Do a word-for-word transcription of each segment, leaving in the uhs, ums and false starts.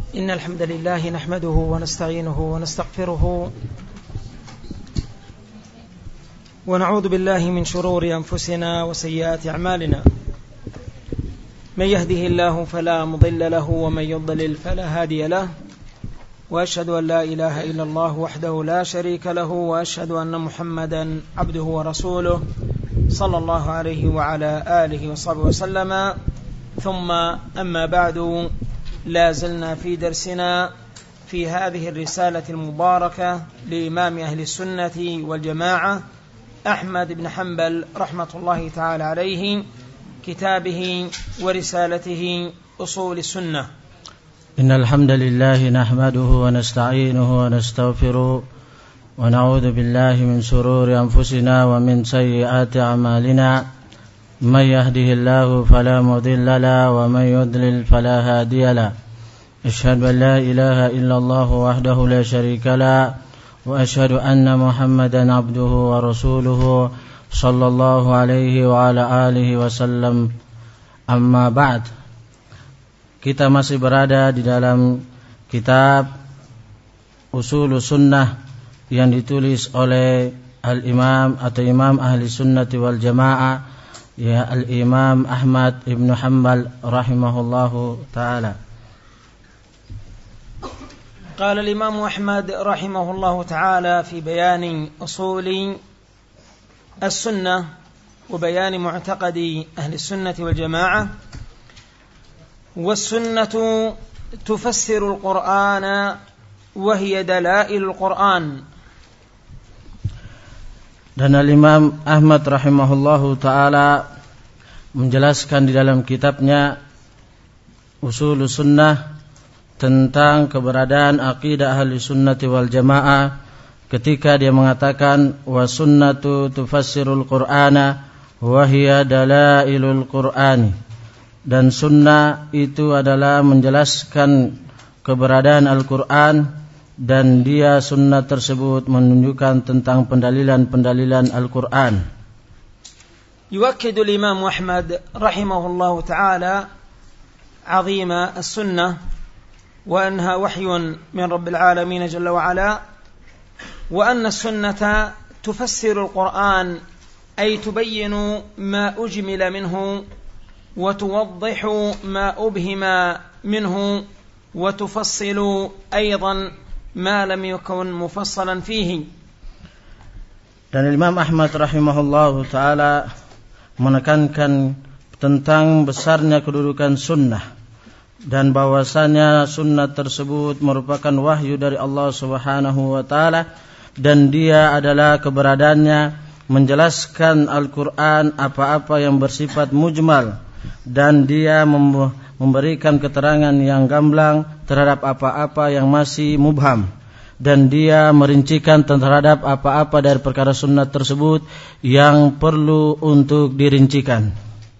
إن الحمد لله نحمده ونستعينه ونستغفره ونعوذ بالله من شرور أنفسنا وسيئات أعمالنا من يهده الله فلا مضل له ومن يضلل فلا هادي له وأشهد أن لا إله إلا الله وحده لا شريك له وأشهد أن محمدا عبده ورسوله صلى الله عليه وعلى آله وصحبه وسلم. ثم أما بعد، لا زلنا في درسنا في هذه الرسالة المباركة لإمام أهل السنة والجماعة أحمد بن حنبل رحمة الله تعالى عليه، كتابه ورسالته أصول السنة. إن الحمد لله نحمده ونستعينه ونستغفره ونعوذ بالله من شرور أنفسنا ومن سيئات أعمالنا، من يهده الله فلا مضل له ومن يضلل فلا هادي له. أشهد أن لا إله إلا الله وحده لا شريك له وأشهد أن محمدا عبده ورسوله صلى الله عليه وعلى آله وسلم. Amma ba'd. Kita masih berada di dalam kitab Ushulus Sunnah yang ditulis oleh Al-Imam atau Imam Ahli Sunnati wal Jamaah, ya Al-Imam Ahmad ibn Hanbal rahimahullahu ta'ala. قال الإمام أحمد رحمه الله تعالى في بيان أصول السنة وبيان معتقد أهل السنة والجماعة: والسنة تفسر القرآن وهي دلائل القرآن. Dan Al-Imam Ahmad rahimahullahu ta'ala menjelaskan di dalam kitabnya Ushulus Sunnah tentang keberadaan aqidah ahli sunnati wal jamaah ketika dia mengatakan wa sunnatu tufassirul qur'ana wa hiya dalailul qur'ani. Dan sunnah itu adalah menjelaskan keberadaan Al-Quran, dan dia sunnah tersebut menunjukkan tentang pendalilan-pendalilan Al-Quran. يؤكد الإمام أحمد رحمه الله تعالى عظيم السنة وأنها وحي من رب العالمين جل وعلا، وأن السنة تفسر القرآن أي تبين ما أجمل منه وتوضح ما أبهم منه وتفصل أيضا ما لم يكن مفصلا فيه. Dan Imam Ahmad rahimahullahu ta'ala menekankan tentang besarnya kedudukan sunnah dan bahwasanya sunnah tersebut merupakan wahyu dari Allah Subhanahu wa ta'ala, dan dia adalah keberadaannya menjelaskan Al-Quran apa-apa yang bersifat mujmal, dan dia memberikan keterangan yang gamblang terhadap apa-apa yang masih mubham, dan dia merincikan terhadap apa-apa dari perkara sunnah tersebut yang perlu untuk dirincikan.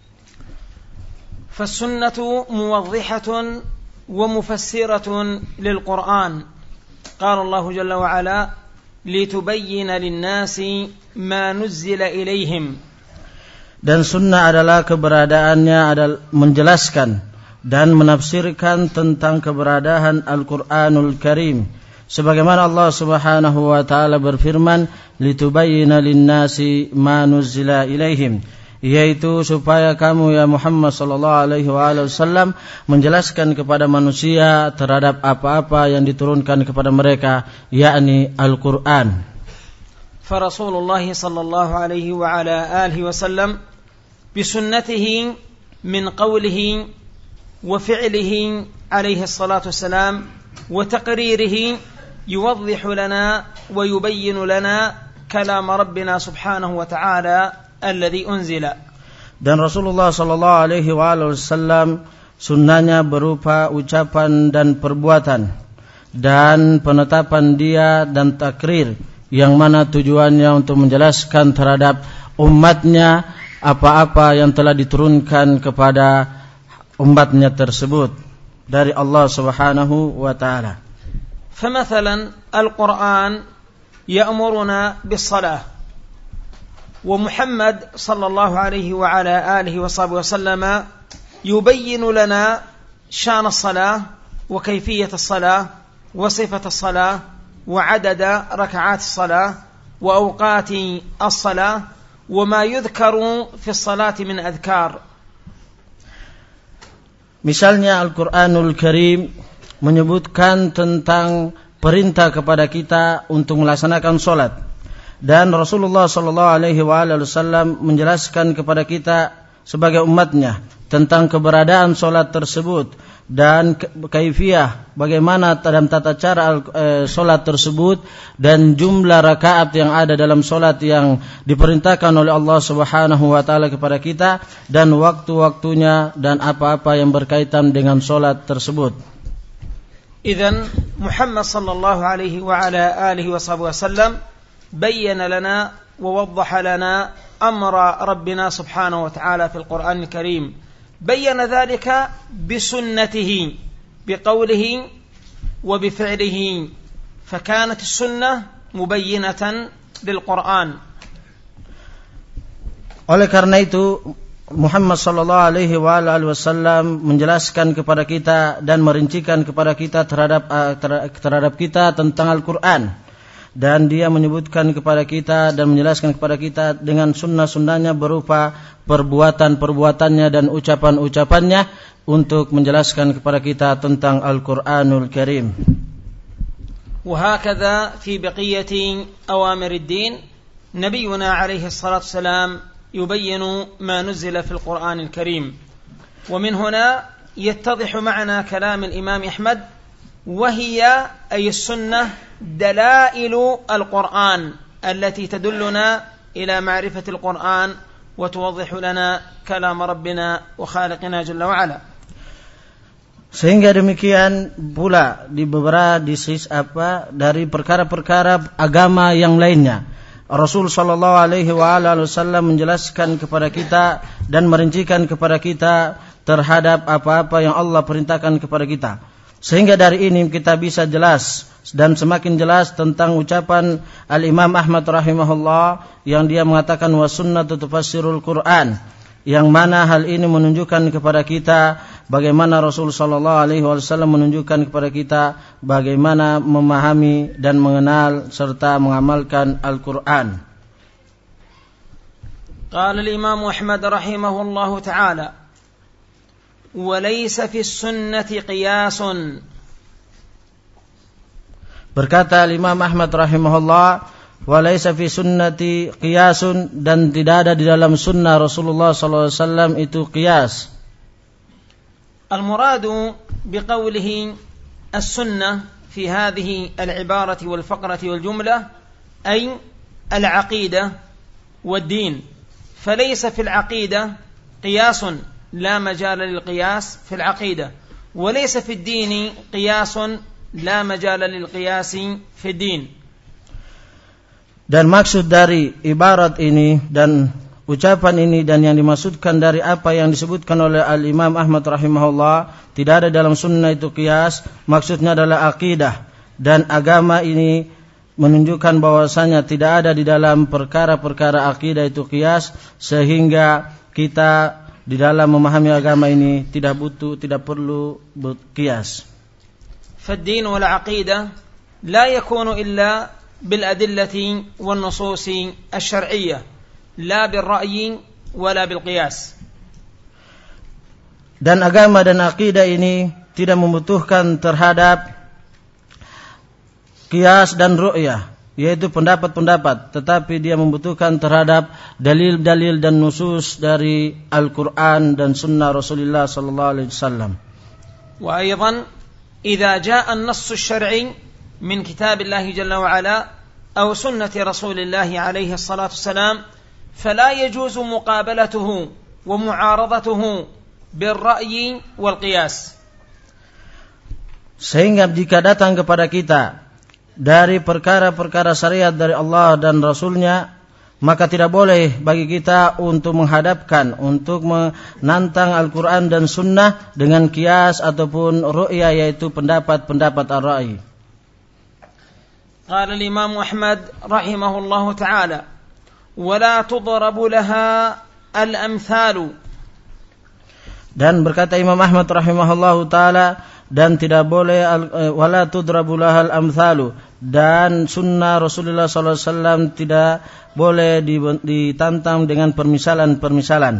فالسنة موضحة ومفسرة للقرآن. قال الله جل وعلا لتبين للناس ما نزل إليهم. Dan sunnah adalah keberadaannya adalah menjelaskan dan menafsirkan tentang keberadaan Al-Quranul Karim, sebagaimana Allah Subhanahu wa ta'ala berfirman litubayyina linnasi ma nuzzila ilaihim, yaitu supaya kamu ya Muhammad sallallahu alaihi wasallam menjelaskan kepada manusia terhadap apa-apa yang diturunkan kepada mereka, yakni Al-Quran. Rasulullah sallallahu alaihi wa ala alihi wasallam bisunnatihi min qawlihi wa fi'lihi alaihi salatu wassalam wa taqririhi yuwaddihu lana wa yubayyinu lana kalam rabbina subhanahu wa ta'ala alladhi unzila. Dan Rasulullah sallallahu alaihi wasallam sunnahnya berupa ucapan dan perbuatan dan penetapan dia dan takrir, yang mana tujuannya untuk menjelaskan terhadap umatnya apa-apa yang telah diturunkan kepada umatnya tersebut dari Allah Subhanahu wa ta'ala. فمثلا القرآن يأمرنا بالصلاة، ومحمد صلى الله عليه وعلى آله وصحبه وسلم يبين لنا شأن الصلاة وكيفية الصلاة وصفة الصلاة وعدد ركعات الصلاة وأوقات الصلاة وما يذكر في الصلاة من أذكار. Misalnya Al-Quranul Karim menyebutkan tentang perintah kepada kita untuk melaksanakan sholat, dan Rasulullah Sallallahu Alaihi Wasallam menjelaskan kepada kita sebagai umatnya tentang keberadaan sholat tersebut dan kaifiyah bagaimana dalam tata cara sholat tersebut dan jumlah rakaat yang ada dalam sholat yang diperintahkan oleh Allah Subhanahu wa taala kepada kita dan waktu-waktunya dan apa-apa yang berkaitan dengan sholat tersebut. Idzan Muhammad sallallahu alaihi wa ala alihi wa sahbihi wasallam bayyana lana wa waddaha lana amra rabbina subhanahu wa ta'ala fil Qur'anil Karim. بين ذلك بسنته بقوله وبفعله فكانت السنة مبينة للقرآن. Oleh karena itu Muhammad sallallahu alaihi wasallam menjelaskan kepada kita dan merincikan kepada kita terhadap terhadap kita tentang Al-Qur'an, dan dia menyebutkan kepada kita dan menjelaskan kepada kita dengan sunnah-sunnahnya berupa perbuatan-perbuatannya dan ucapan-ucapannya untuk menjelaskan kepada kita tentang Al-Quranul Karim. وهكذا في بقية أوامر الدين نبينا عليه الصلاة والسلام يبين ما نزل في القرآن الكريم. ومن هنا يتضح معنا كلام الإمام أحمد وهي أي السنة دلائل القرآن التي تدلنا إلى معرفة القرآن وتوضح لنا كلام ربنا وخالقنا جل وعلا. Sehingga demikian pula di beberapa disis apa dari perkara-perkara agama yang lainnya, Rasul sallallahu alaihi wasallam menjelaskan kepada kita dan merincikan kepada kita terhadap apa-apa yang Allah perintahkan kepada kita. Sehingga dari ini kita bisa jelas dan semakin jelas tentang ucapan Al-Imam Ahmad rahimahullah yang dia mengatakan wa sunnatu tufassirul Qur'an, yang mana hal ini menunjukkan kepada kita bagaimana Rasul sallallahu alaihi wasallam menunjukkan kepada kita bagaimana memahami dan mengenal serta mengamalkan Al-Qur'an. Qala al-Imam Ahmad rahimahullah ta'ala walaysa fi sunnati qiyasun. Berkata Imam Ahmad rahimahullah, walaysa fi sunnati qiyasun, dan tidak ada di dalam sunnah Rasulullah sallallahu alaihi wasallam itu qiyas. Al-muradu biqawlihi as-sunnah fi hadhihi al-ibarah wal-faqrah wal-jumlah ay al-aqidah wad-din. Falaysa fi al-aqidah qiyasun لا مجال للقياس في العقيدة وليس في الدين قياس لا مجال للقياس في الدين. Dan maksud dari ibarat ini dan ucapan ini dan yang dimaksudkan dari apa yang disebutkan oleh Al-Imam Ahmad rahimahullah, tidak ada dalam sunnah itu qiyas, maksudnya adalah akidah, dan agama ini menunjukkan bahwasanya tidak ada di dalam perkara-perkara akidah itu qiyas, sehingga kita di dalam memahami agama ini tidak butuh, tidak perlu qiyas. فالدين والعقيدة لا يكون إلا بالأدلة والنصوص الشرعية لا بالرأي ولا بالقياس. Dan agama dan akidah ini tidak membutuhkan terhadap qiyas dan ru'yah, yaitu pendapat-pendapat, tetapi dia membutuhkan terhadap dalil-dalil dan nusus dari Al-Quran dan Sunnah Rasulullah sallallahu alaihi wasallam. Wa aidan idza jaa an-nass asy-syar'i min kitabillah jalla wa ala aw sunnati Rasulillah alaihi salatu wassalam fala yajuzu muqabalatuhu wa mu'aradatuhu bil-ra'yi wal-qiyas. Sehingga jika datang kepada kita dari perkara-perkara syariat dari Allah dan Rasulnya, maka tidak boleh bagi kita untuk menghadapkan, untuk menantang Al-Quran dan Sunnah dengan qiyas ataupun ru'yah, yaitu pendapat-pendapat ar-ra'yi. Qala al-Imam Ahmad rahimahullah ta'ala وَلَا تُضْرَبُ لَهَا الْأَمْثَالُ. Dan berkata Imam Ahmad rahimahullah ta'ala, dan tidak boleh wala tudrabu lahal amthalu, dan sunnah Rasulullah sallallahu alaihi wasallam tidak boleh ditantang dengan permisalan-permisalan.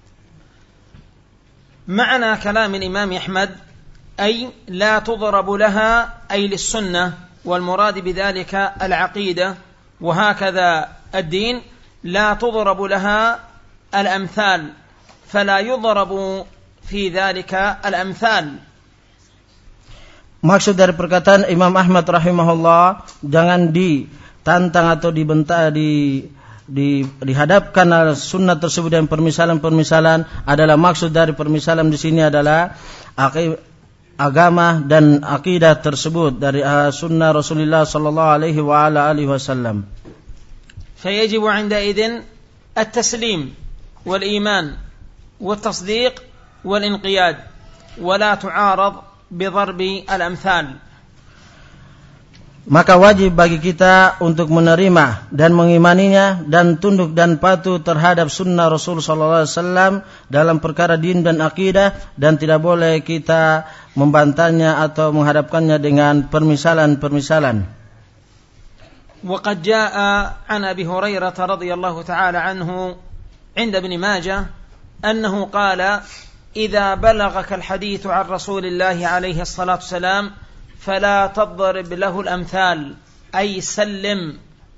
Ma'na kalam Imam Ahmad ay la tudrabu laha ay lis-sunnah wal murad bidhalika al-aqidah wa hakadha ad-din la tudrabu laha al-amthal fala yudrabu fi dhalika al-amthal. Maksud dari perkataan Imam Ahmad rahimahullah, jangan ditantang atau dibentak, di, di, dihadapkan sunnah tersebut dengan permisalan-permisalan. Adalah maksud dari permisalan di sini adalah agama dan akidah tersebut dari sunnah Rasulullah sallallahu alaihi wa ala alihi wasallam. فيجب عندئذ التسليم والإيمان والتصديق والانقياد ولا تعارض بضرب الأمثال. Maka wajib bagi kita untuk menerima dan mengimaninya dan tunduk dan patuh terhadap sunnah Rasul sallallahu alaihi wasallam dalam perkara din dan akidah, dan tidak boleh kita membantahnya atau menghadapkannya dengan permisalan-permisalan. وقد جاء عن أبي هريرة رضي الله تعالى عنه عند ابن ماجه أنه قال إذا بلغك الحديث عن رسول الله عليه الصلاة والسلام فلا تضرب له الأمثال أي سلم.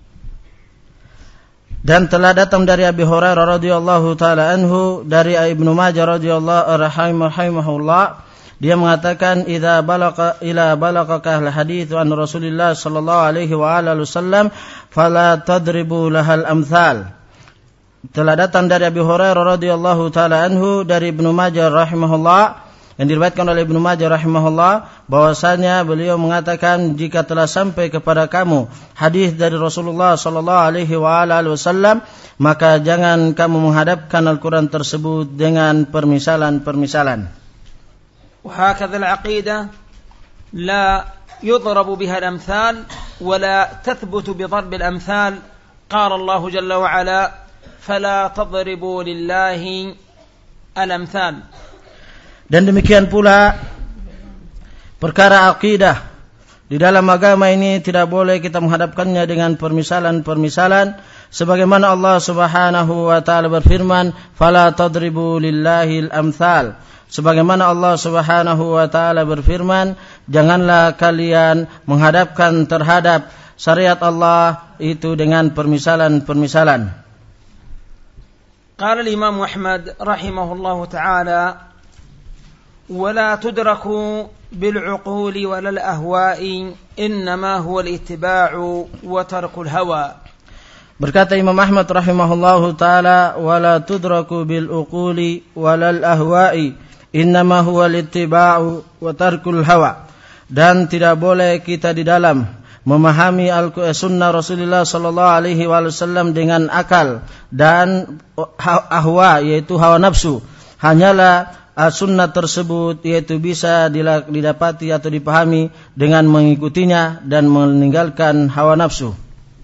Dan telah datang dari Abi Hurairah radhiyallahu taala anhu dari Ibnu Majah radhiyallahu rahimahullah, dia mengatakan idza balagha ila balagaka al-hadits an Rasulillah sallallahu alaihi wa alihi wasallam fala tadribu lahal amthal. Telah datang dari Abi Hurairah radhiyallahu taala anhu dari Ibnu Majah rahimahullah, yang diriwayatkan oleh Ibnu Majah rahimahullah, bahwasanya beliau mengatakan jika telah sampai kepada kamu hadis dari Rasulullah sallallahu alaihi wa alihi wasallam, maka jangan kamu menghadapkan Al-Qur'an tersebut dengan permisalan-permisalan. وهكذا العقيدة لا يضرب بها الأمثال ولا تثبت بضرب الأمثال. قال الله جل وعلا فلا تضربوا لله الأمثال. Dan demikian pula perkara akidah di dalam agama ini tidak boleh kita menghadapkannya dengan permisalan-permisalan, sebagaimana Allah Subhanahu wa taala berfirman fala tadribu lillahi al-amthal. Sebagaimana Allah Subhanahu wa taala berfirman, janganlah kalian menghadapkan terhadap syariat Allah itu dengan permisalan-permisalan. قال الإمام أحمد رحمه الله تعالى ولا تدرك بالعقول ولا الأهواء إنما هو الاتباع وترك الهوى. Berkata Imam Ahmad rahimahullahu taala wala tudraku bil uquli walal ahwa'i innama huwa al-ittiba'u wa tarkul hawa. Dan tidak boleh kita di dalam memahami al-sunnah Rasulullah sallallahu alaihi wasallam dengan akal dan ahwa, yaitu hawa nafsu. Hanyalah sunnah tersebut yaitu bisa didapati atau dipahami dengan mengikutinya dan meninggalkan hawa nafsu.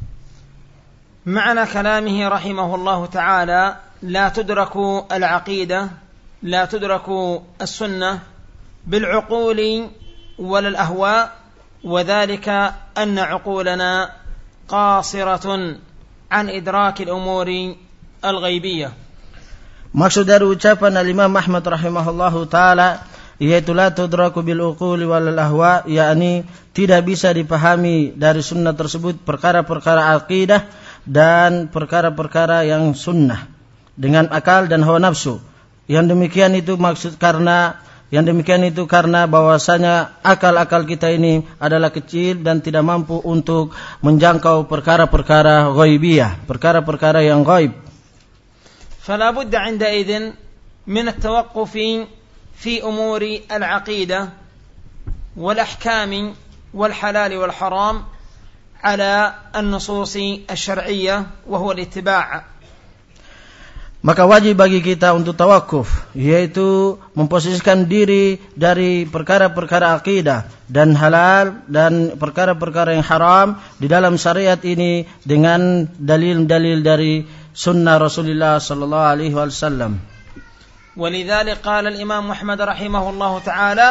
معنى كلامه رحمه الله تعالى لا تدرك العقيدة لا تدرك السنة بالعقول ولا الأهواء، وذلك أن عقولنا قاصرة عن إدراك الأمور الغيبية. Maksud dari ucapan Al-Imam Ahmad rahimahullahu taala yaitu la tudraku bil uquli wal ahwa, yakni tidak bisa dipahami dari sunnah tersebut perkara-perkara akidah dan perkara-perkara yang sunnah dengan akal dan hawa nafsu. Yang demikian itu maksud karena yang demikian itu karena bahwasanya akal-akal kita ini adalah kecil dan tidak mampu untuk menjangkau perkara-perkara ghaibiyah, perkara-perkara yang ghaib. فلا بد عندئذ من التوقف في أمور العقيدة والأحكام والحلال والحرام على النصوص الشرعية وهو الاتباع. Maka wajib bagi kita untuk tawakuf, yaitu memposisikan diri dari perkara-perkara akidah dan halal dan perkara-perkara yang haram di dalam syariat ini dengan dalil-dalil dari sunnah Rasulullah sallallahu alaihi wasallam. ولذلك قال الإمام أحمد رحمه الله تعالى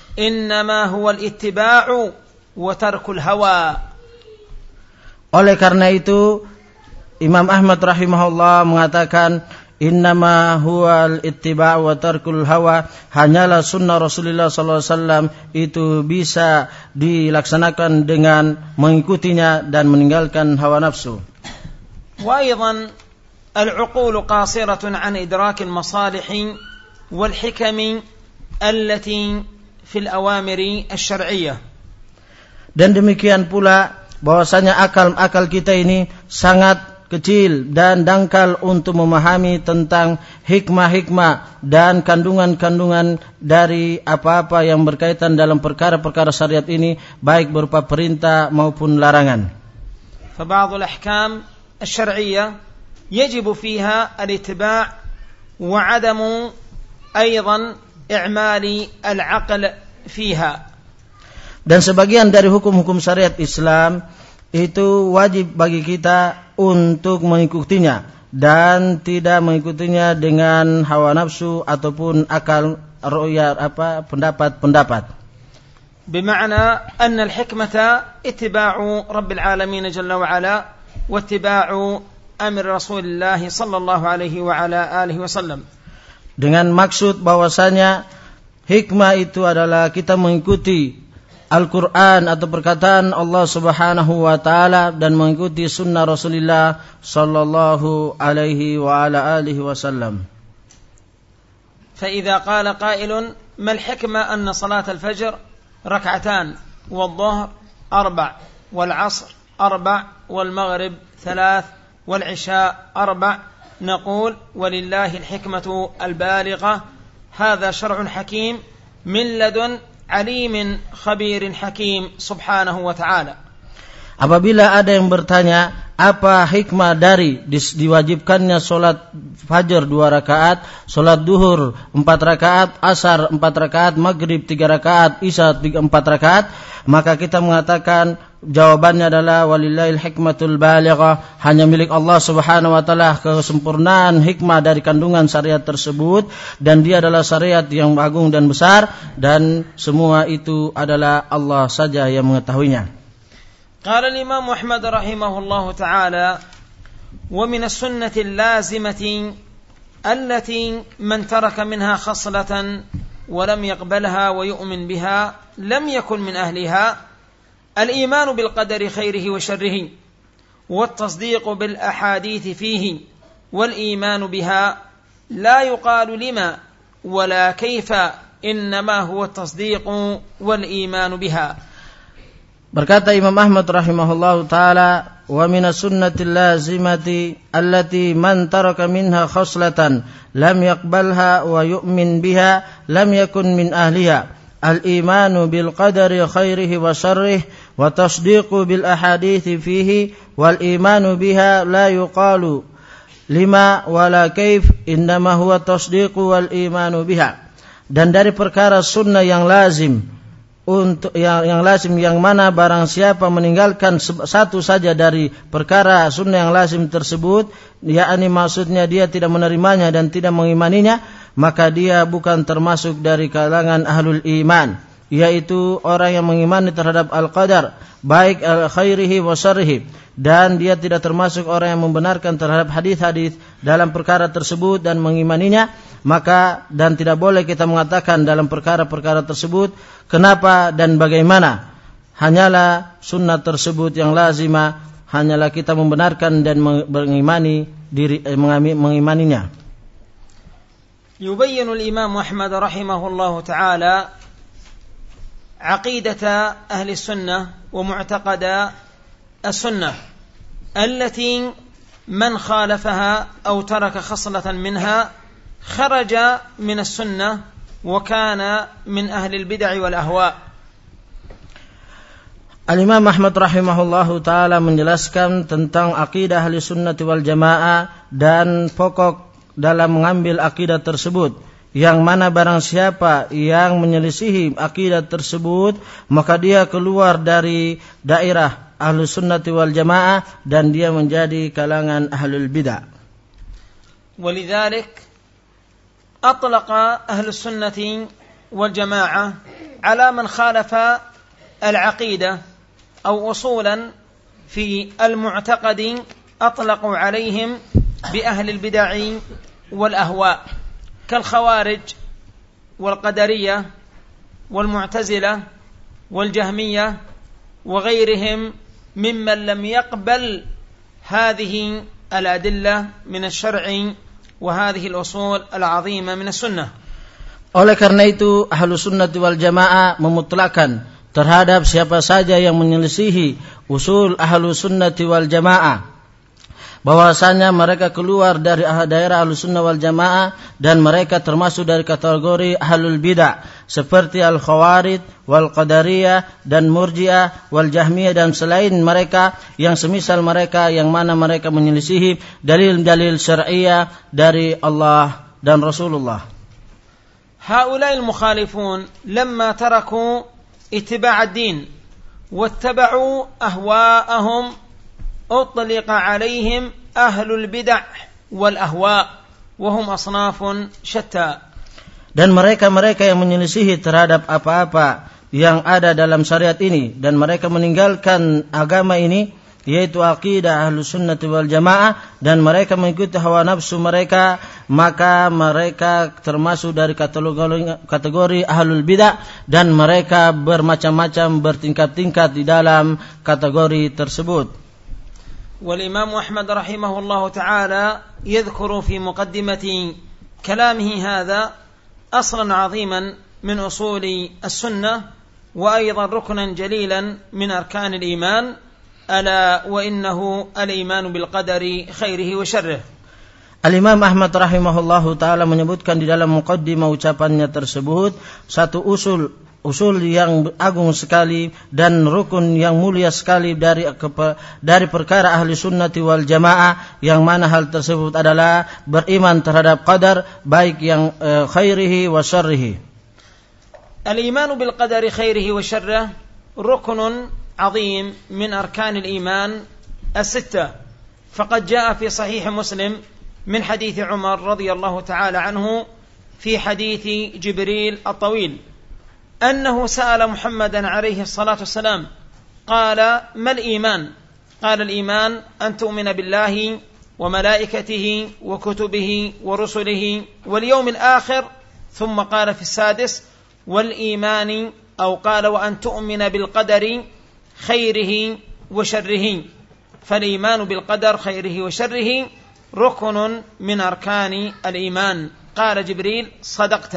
إنما هو الاتباع وترك الهوى. Oleh karena itu Imam Ahmad rahimahullah mengatakan innama huwal ittiba' wa tarkul hawa, hanyalah sunnah Rasulullah sallallahu alaihi wasallam itu bisa dilaksanakan dengan mengikutinya dan meninggalkan hawa nafsu. Wa aidan al-uqul qasiratun an idrak al-masalih wal hikam allati fil awamir asy-syar'iyyah. Dan demikian pula bahwasanya akal-akal kita ini sangat kecil dan dangkal untuk memahami tentang hikmah-hikmah dan kandungan-kandungan dari apa-apa yang berkaitan dalam perkara-perkara syariat ini, baik berupa perintah maupun larangan. فبعض الأحكام الشرعية يجب فيها الاتباع وعدم أيضا إعمال العقل فيها. Dan sebagian dari hukum-hukum syariat Islam itu wajib bagi kita untuk mengikutinya dan tidak mengikutinya dengan hawa nafsu ataupun akal roya apa pendapat-pendapat. بمعنى أن الحكمة اتباع رب العالمين جل وعلا واتباع أمر رسول الله صلى الله عليه وعلى آله وسلم. Dengan maksud bahwasanya hikmah itu adalah kita mengikuti Al-Quran atau perkataan Allah Subhanahu wa Ta'ala dan mengikuti sunnah Rasulullah sallallahu alaihi wa ala alihi wasallam. فإذا قال قائل ما الحكمة أن صلاة الفجر ركعتان والظهر أربع والعصر أربع والمغرب ثلاث والعشاء أربع، نقول ولله الحكمة البالغة، هذا شرع حكيم من لدن alimin khabirin hakim subhanahu wa ta'ala. Apabila ada yang bertanya apa hikmah dari diwajibkannya solat fajar dua rakaat, solat duhur empat rakaat, asar empat rakaat, maghrib tiga rakaat, isya empat rakaat, maka kita mengatakan jawabannya adalah walillahil hikmatul balighah, hanya milik Allah Subhanahu wa taala kesempurnaan hikmah dari kandungan syariat tersebut, dan dia adalah syariat yang agung dan besar, dan semua itu adalah Allah saja yang mengetahuinya. Qala al-Imam Ahmad rahimahullahu ta'ala wa min as-sunnati al-lazimati allati man taraka minha khaslatan wa lam yaqbalha wa yu'min biha lam yakun min ahliha الإيمان بالقدر خيره وشره والتصديق بالأحاديث فيه والإيمان بها لا يقال لما ولا كيف إنما هو التصديق والإيمان بها. Berkata Imam Ahmad rahimahullahu ta'ala wa minas sunnatil lazimati allati man taraka minha khaslatan lam yaqbalha wa yu'min biha lam yakun min ahliha al-imanu bil qadari khairihi wa syarrihi wa tasdiqu bil ahadithi fihi wal imanu biha la yuqalu lima wala kaif innama huwa tasdiqu wal imanu biha. Dan dari perkara sunnah yang lazim untuk yang, yang lazim yang mana barang siapa meninggalkan satu saja dari perkara sunnah yang lazim tersebut, yakni maksudnya dia tidak menerimanya dan tidak mengimaninya, maka dia bukan termasuk dari kalangan ahlul iman, yaitu orang yang mengimani terhadap al-qadar baik al-khairihi wa syarrihi, dan dia tidak termasuk orang yang membenarkan terhadap hadis-hadis dalam perkara tersebut dan mengimaninya. Maka dan tidak boleh kita mengatakan dalam perkara-perkara tersebut kenapa dan bagaimana, hanyalah sunnah tersebut yang lazimah, hanyalah kita membenarkan dan mengimani diri eh, mengimaninya. يبين الإمام أحمد رحمه الله تعالى عقيدة أهل السنة ومعتقد السنة التي من خالفها أو ترك خصلة منها خرج من السنة وكان من أهل البدع والأهواء. Al-Imam Ahmad rahimahullahu ta'ala menjelaskan tentang akidah ahli sunnati wal jamaah dan pokok dalam mengambil akidah tersebut, yang mana barang siapa yang menyelisihi akidah tersebut maka dia keluar dari daerah ahli sunnati wal jamaah dan dia menjadi kalangan ahlul bid'ah. ولذلك أطلق أهل السنة والجماعة على من خالف العقيدة أو أصولا في المعتقد أطلقوا عليهم بأهل البدع والأهواء كالخوارج والقدرية والمعتزلة والجهمية وغيرهم ممن لم يقبل هذه الأدلة من الشرع وهذه الأصول العظيمة من السنة. Oleh karena itu Ahlus Sunnah wal Jamaah memutlakkan terhadap siapa saja yang menyelisihi usul Ahlus Sunnah wal Jamaah bahwasanya mereka keluar dari daerah Ahlus Sunnah wal Jamaah dan mereka termasuk dari kategori Ahlul Bidah seperti Al-Khawarij wal Qadariyah dan Murji'ah wal Jahmiyah dan selain mereka yang semisal mereka yang mana mereka menyelisihi dalil-dalil syar'iyyah dari Allah dan Rasulullah. هؤلاء المخالفون لما تركوا اتباع الدين واتبعوا أهواءهم أطلق عليهم أهل البدع والأهواء وهم أصناف شتى. Dan mereka-mereka yang menyelisihi terhadap apa-apa yang ada dalam syariat ini dan mereka meninggalkan agama ini yaitu akidah Ahlus Sunnah wal Jamaah dan mereka mengikuti hawa nafsu mereka, maka mereka termasuk dari kategori, kategori Ahlul Bidah dan mereka bermacam-macam bertingkat-tingkat di dalam kategori tersebut. والإمام أحمد رحمه الله تعالى يذكر في مقدمة كلامه هذا أصلا عظيما من أصول السنة وأيضا ركنا جليلا من أركان الإيمان ألا وإنه الإيمان بالقدر خيره وشره. Al-Imam Ahmad rahimahullahu ta'ala menyebutkan di dalam muqaddimah ucapannya tersebut satu usul usul yang agung sekali dan rukun yang mulia sekali dari dari perkara ahli sunnati wal jamaah yang mana hal tersebut adalah beriman terhadap qadar baik yang uh, khairihi wa syarrihi. Al-iman bil qadari khairihi wa syarrihi ruknun عظيم من أركان الإيمان الستة فقد جاء في صحيح مسلم من حديث عمر رضي الله تعالى عنه في حديث جبريل الطويل أنه سأل محمدا عليه الصلاة والسلام قال ما الإيمان؟ قال الإيمان أن تؤمن بالله وملائكته وكتبه ورسله واليوم الآخر ثم قال في السادس والإيمان أو قال وأن تؤمن بالقدر خيره وشره فالإيمان بالقدر خيره وشره ركن من أركان الإيمان قال جبريل صدقت.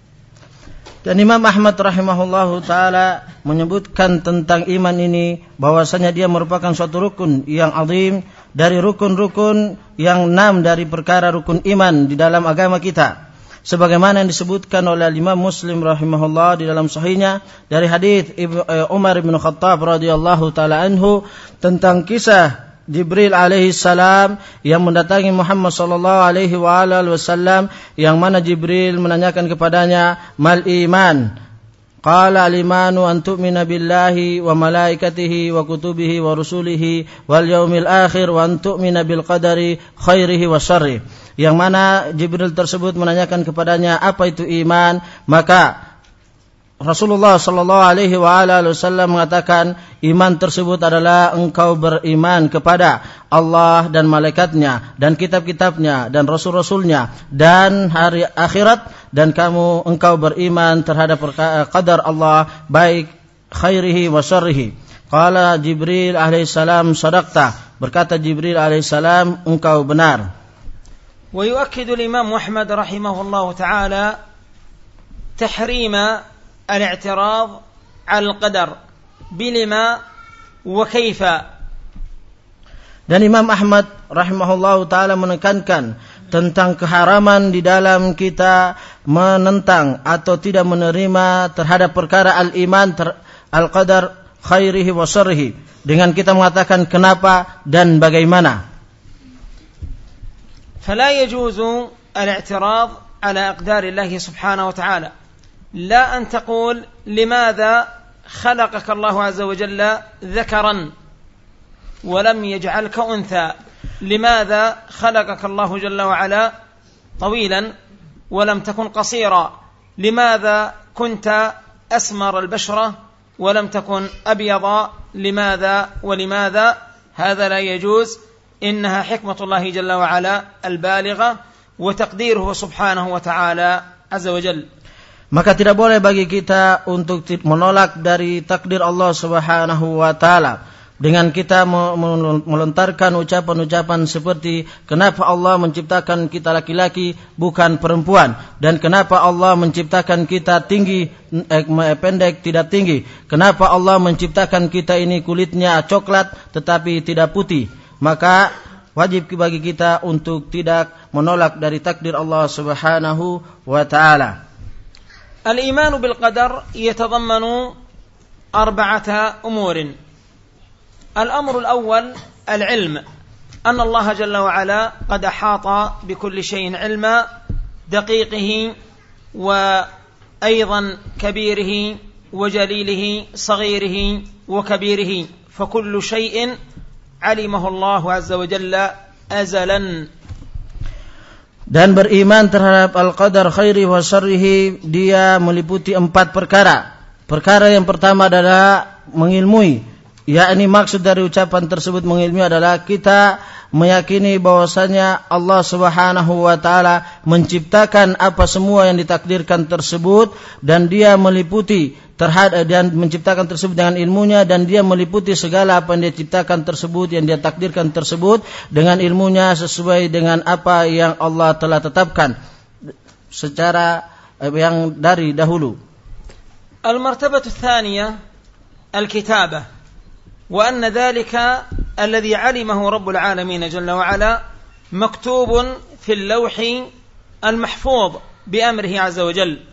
Dan Imam Ahmad rahimahullahu ta'ala menyebutkan tentang iman ini bahwasanya dia merupakan suatu rukun yang azim dari rukun-rukun yang enam dari perkara rukun iman di dalam agama kita. Sebagaimana yang disebutkan oleh Imam Muslim rahimahullah di dalam sahihnya dari hadis Umar bin Khattab radhiyallahu taala anhu tentang kisah Jibril alaihi salam yang mendatangi Muhammad sallallahu alaihi wa alihi wasallam yang mana Jibril menanyakan kepadanya mal iman. Qala al-imanu an tu'mina billahi wa malaikatihi wa kutubihi wa rusulihi wal yaumil akhir wa an tu'mina bil qadari khairihi wa syarrihi. Yang mana Jibril tersebut menanyakan kepadanya apa itu iman, maka Rasulullah sallallahu alaihi wa alihi wasallam mengatakan iman tersebut adalah engkau beriman kepada Allah dan malaikatnya dan kitab-kitabnya dan rasul-rasulnya dan hari akhirat dan kamu engkau beriman terhadap qadar Allah baik khairihi wa syarrihi. Qala Jibril alaihi salam sadaqta, berkata Jibril alaihi salam engkau benar. Wa yu'akkidu al-Imam Ahmad rahimahullah ta'ala tahrim al-i'tirad 'ala al-qadar bilima wa kaifa. Dan Imam Ahmad rahimahullahu ta'ala menekankan tentang keharaman di dalam kita menentang atau tidak menerima terhadap perkara al-iman ter, al-qadar khairihi wa syarrihi dengan kita mengatakan kenapa dan bagaimana. فلا يجوز الاعتراض على أقدار الله سبحانه وتعالى لا أن تقول لماذا خلقك الله عز وجل ذكرا ولم يجعلك أنثى لماذا خلقك الله جل وعلا طويلا ولم تكن قصيرا لماذا كنت أسمر البشرة ولم تكن أبيض لماذا ولماذا هذا لا يجوز إنها حكمة الله جل وعلا البالغة وتقديره سبحانه وتعالى عز وجل. Maka tidak boleh bagi kita untuk menolak dari takdir Allah Subhanahu wa taala dengan kita melontarkan ucapan-ucapan seperti kenapa Allah menciptakan kita laki-laki bukan perempuan, dan kenapa Allah menciptakan kita tinggi eh, pendek tidak tinggi, kenapa Allah menciptakan kita ini kulitnya coklat tetapi tidak putih. Maka wajib bagi kita untuk tidak menolak dari takdir Allah Subhanahu wa taala. الإيمان بالقدر يتضمن أربعة أمور. الأمر الأول العلم، أن الله جل وعلا قد أحاط بكل شيء علما، دقيقه وأيضا كبيره وجليله صغيره وكبيره، فكل شيء علمه الله عز وجل أزلا. Dan beriman terhadap al-qadar khairi wa syarrihi, dia meliputi empat perkara. Perkara yang pertama adalah mengilmui, yakni maksud dari ucapan tersebut mengilmui adalah kita meyakini bahwasanya Allah Subhanahu wa taala menciptakan apa semua yang ditakdirkan tersebut, dan dia meliputi terhadap dan menciptakan tersebut dengan ilmunya, dan dia meliputi segala apa yang dia ciptakan tersebut, yang dia takdirkan tersebut dengan ilmunya sesuai dengan apa yang Allah telah tetapkan secara yang dari dahulu. Al-martabatu tsaniyah al-kitabah, wa anna dhalika alladhi 'alimahu rabbul 'alamin jalla wa 'ala maktubun fil lawhi al-mahfuz bi amrihi 'azza wa jalla.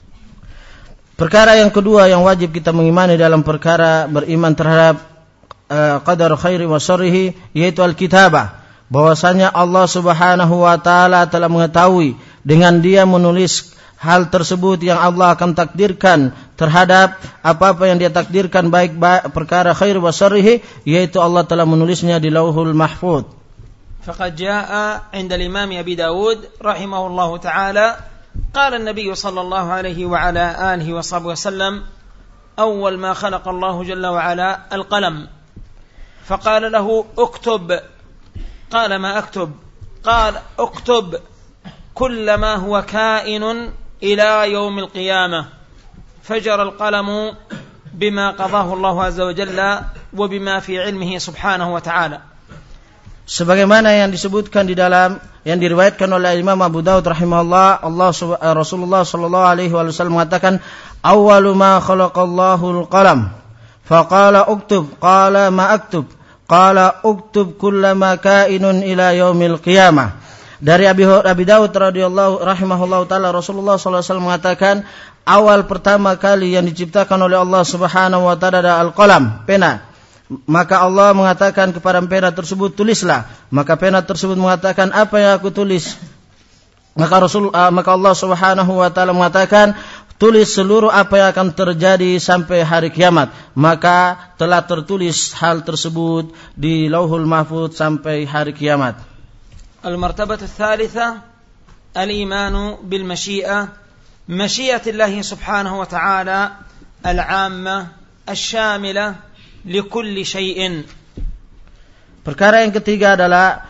Perkara yang kedua yang wajib kita mengimani dalam perkara beriman terhadap uh, qadar khairi wa syarrihi, yaitu al-kitabah, bahwasanya Allah Subhanahu wa taala telah mengetahui dengan dia menulis hal tersebut yang Allah akan takdirkan terhadap apa-apa yang dia takdirkan, baik, baik perkara khair wa syarrihi, yaitu Allah telah menulisnya di Lauhul Mahfuz. Faqad jaa 'inda al-Imam Abi Dawud rahimahullahu taala قال النبي صلى الله عليه وعلى آله وصحبه وسلم أول ما خلق الله جل وعلا القلم فقال له اكتب، قال ما أكتب؟ قال اكتب كل ما هو كائن إلى يوم القيامة، فجر القلم بما قضاه الله عز وجل وبما في علمه سبحانه وتعالى. Sebagaimana yang disebutkan di dalam yang diriwayatkan oleh Imam Abu Dawud rahimahullah, Allah Rasulullah sallallahu alaihi wasallam mengatakan, awwalu ma khalaqallahu al-qalam faqala uktub, qala ma aktub, qala uktub kullama kainun ila yaumil qiyamah. Dari Abi, Abi Dawud radhiyallahu rahimahullah taala, Rasulullah sallallahu alaihi wasallam mengatakan, awal pertama kali yang diciptakan oleh Allah Subhanahu wa taala adalah al-qalam, pena. Maka Allah mengatakan kepada pena tersebut, tulislah. Maka pena tersebut mengatakan, apa yang aku tulis? Maka Rasul, uh, maka Allah Subhanahu wa taala mengatakan, tulis seluruh apa yang akan terjadi sampai hari kiamat. Maka telah tertulis hal tersebut di Lauhul Mahfuz sampai hari kiamat. Al-martabatu tsalitsa al-imanu bil masyiah, masyiatillah subhanahu wa ta'ala al-'ammah asy-syamilah likulli syai'in. Perkara yang ketiga adalah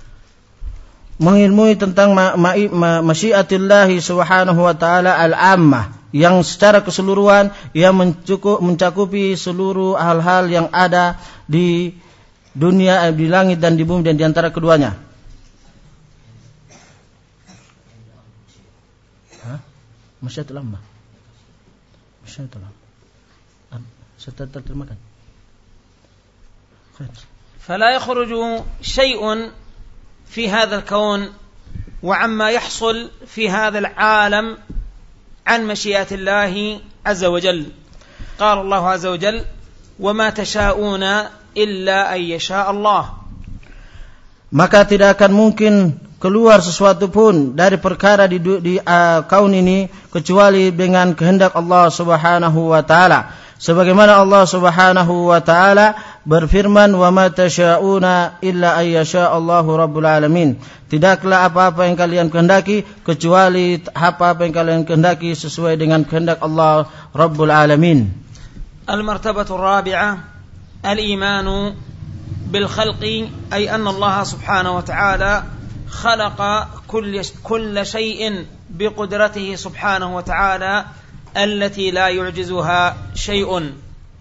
mengilmui tentang ma- ma- ma- masyiatillah subhanahu wa ta'ala al-ammah, yang secara keseluruhan yang mencukup, mencakupi seluruh hal-hal yang ada di dunia, di langit dan di bumi dan di antara keduanya. Hah? Masyiatul ammah. Masyiatul ammah. Serta terjemahkan. فلا يخرج شيء في هذا الكون وعما يحصل في هذا العالم عن مشيئة الله عز وجل. قال الله عز وجل وما تشاءون إلا أن يشاء الله. Maka tidak akan mungkin keluar sesuatu pun dari perkara di, di uh, kaun ini kecuali dengan kehendak Allah Subhanahu wa taala. Sebagaimana Allah Subhanahu wa taala berfirman, "Wa ma tasyauna illa ayyasha Allahu rabbul alamin." Tidaklah apa-apa yang kalian kehendaki kecuali apa-apa yang kalian kehendaki sesuai dengan kehendak Allah Rabbul Alamin. Al-martabatu ar-rabi'ah al-iman bil khalqi ay anna Allah subhanahu wa ta'ala khalaqa kull kull shay'in bi qudratihi subhanahu wa ta'ala allati la yu'jizuha syai'un.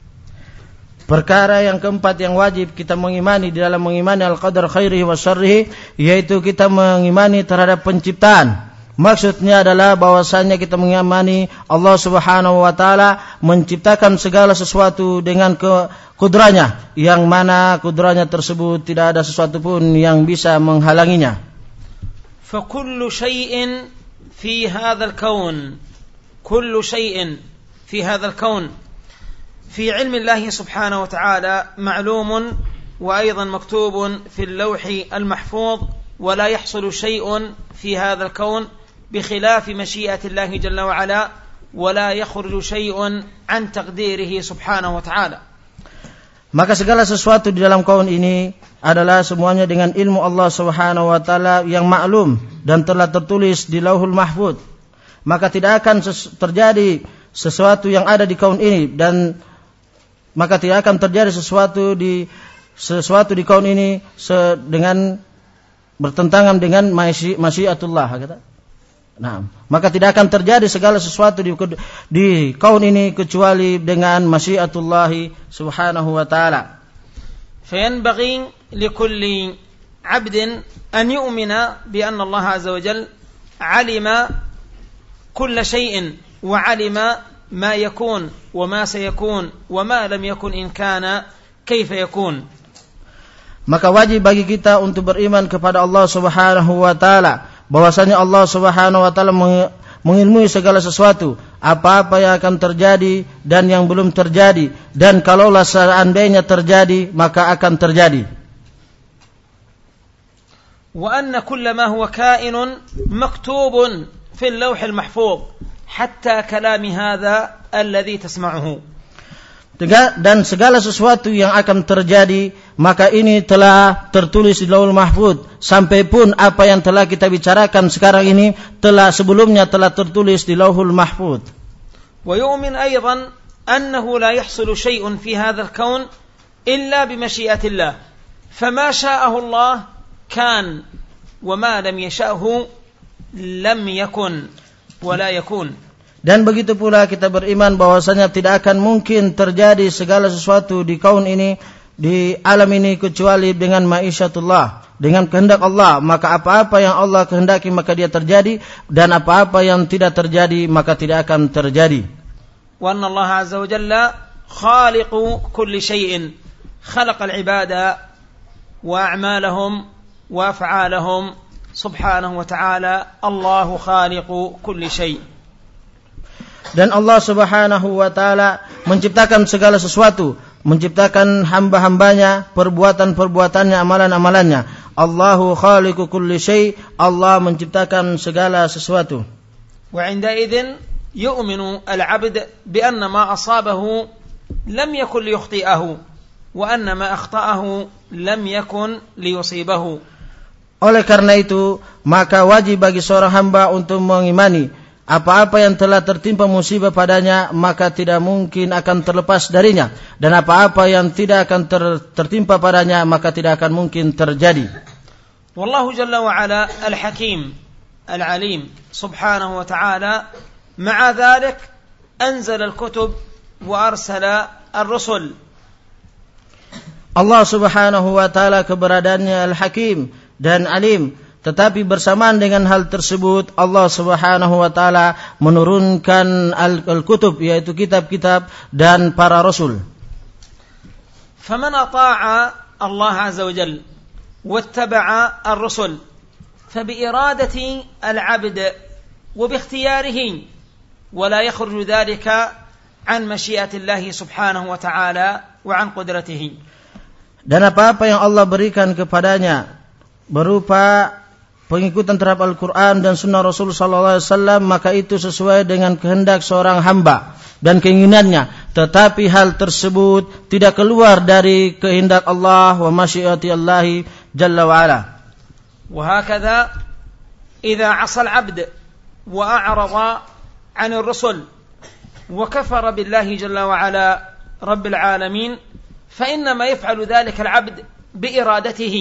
Perkara yang keempat yang wajib kita mengimani di dalam mengimani al-qadar khairihi wa syarrihi, yaitu kita mengimani terhadap penciptaan. Maksudnya adalah bahwasanya kita mengimani Allah Subhanahu wa taala menciptakan segala sesuatu dengan kudranya, yang mana kudranya tersebut tidak ada sesuatu pun yang bisa menghalanginya. Fa kullu syai'in fi hadzal kaun كل شيء في هذا الكون في علم الله سبحانه وتعالى معلوم وأيضا مكتوب في اللوح المحفوظ ولا يحصل شيء في هذا الكون بخلاف مشيئة الله جل وعلا ولا يخرج شيء عن تقديره سبحانه وتعالى. Maka segala sesuatu di dalam kaun ini adalah semuanya dengan ilmu Allah Subhanahu wa taala yang maklum dan telah tertulis di Lauhul Mahfuz. Maka tidak akan ses- terjadi sesuatu yang ada di kaun ini, dan maka tidak akan terjadi sesuatu di sesuatu di kaun ini se- dengan bertentangan dengan masyi- masyiatullah kata. Nah, maka tidak akan terjadi segala sesuatu di, di kaun ini kecuali dengan masyiatullah subhanahu wa ta'ala. فينبغي لكل عبد أن يؤمن بأن الله عز وجل علم كل شيء وعلم ما يكون وما سيكون وما لم يكن إن كان كيف يكون. Maka wajib bagi kita untuk beriman kepada Allah Subhanahu wa taala, bahwasanya Allah Subhanahu wa taala mengilmui segala sesuatu, apa-apa yang akan terjadi dan yang belum terjadi, dan kalaulah seandainya terjadi maka akan terjadi. Wa anna kull ma huwa kainun maktubun في اللوح المحفوظ حتى كلام هذا الذي تسمعه. Dan segala sesuatu yang akan terjadi maka ini telah tertulis di Lauhul Mahfuz, sampai pun apa yang telah kita bicarakan sekarang ini telah sebelumnya telah tertulis di Lauhul Mahfuz. ويؤمن أيضا أنه لا يحصل شيء في هذا الكون إلا بمشيئة الله فما شاءه الله كان وما لم يشأه lam yakun wala yakun. Dan begitu pula kita beriman bahwasanya tidak akan mungkin terjadi segala sesuatu di kaun ini, di alam ini, kecuali dengan ma'isyatullah, dengan kehendak Allah. Maka apa-apa yang Allah kehendaki maka dia terjadi, dan apa-apa yang tidak terjadi maka tidak akan terjadi. Wa anna Allah azza wa jalla khaliqu kulli syai'in khalaqa al-ibada wa a'malahum wa af'alahum subhanahu wa ta'ala. Allahu khaliqu kulli syai'. Dan Allah Subhanahu wa ta'ala menciptakan segala sesuatu, menciptakan hamba-hambanya, perbuatan-perbuatannya, amalan-amalannya. Allahu khaliqu kulli syai', Allah menciptakan segala sesuatu. Wa 'indaidhin yu'minu al-'abd bi anna ma asabahu lam yakun liyukhti'ahu wa anna ma akhta'ahu lam yakun liyusibahu. Oleh karena itu, maka wajib bagi seorang hamba untuk mengimani apa-apa yang telah tertimpa musibah padanya maka tidak mungkin akan terlepas darinya, dan apa-apa yang tidak akan ter- tertimpa padanya maka tidak akan mungkin terjadi. Wallahu jalla wa ala al-hakim al-alim subhanahu wa ta'ala, ma'a dhalik anzala al-kutub wa arsala ar-rusul. Allah Subhanahu wa ta'ala keberadaannya al-hakim dan alim, tetapi bersamaan dengan hal tersebut Allah Subhanahu wa taala menurunkan al-kutub, yaitu kitab-kitab dan para rasul. Faman ata'a Allah azza wa jalla wattaba'a ar-rusul fabiiradati al-'abd wa biikhtiyarihi wa la yakhruju dhalika 'an masyiati Allah subhanahu wa ta'ala wa 'an qudratihi. Dan apa-apa yang Allah berikan kepadanya berupa pengikutan terhadap Al-Quran dan Sunnah Rasul Sallallahu Alaihi Wasallam, maka itu sesuai dengan kehendak seorang hamba dan keinginannya, tetapi hal tersebut tidak keluar dari kehendak Allah wa masyiati Allah jalla wa ala. وهكذا إذا عصى العبد وأعرض عن الرسل وكفر بالله جل وعلا رب العالمين فإنما يفعل ذلك العبد بإرادته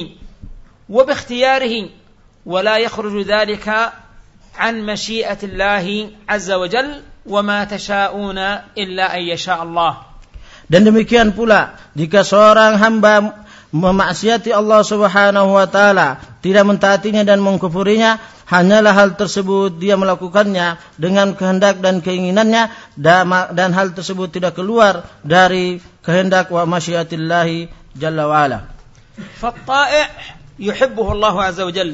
وباختياره ولا يخرج ذلك عن مشيئة الله عز وجل وما تشاءون إلا أن يشاء الله. Dan demikian pula jika seorang hamba memaksiati Allah Subhanahu wa taala, tidak mentaatinya dan mengkufurinya, hanyalah hal tersebut dia melakukannya dengan kehendak dan keinginannya, dan hal tersebut tidak keluar dari kehendak wa masyiatillahi jalla wa ala. فالطائع يحبه الله عز وجل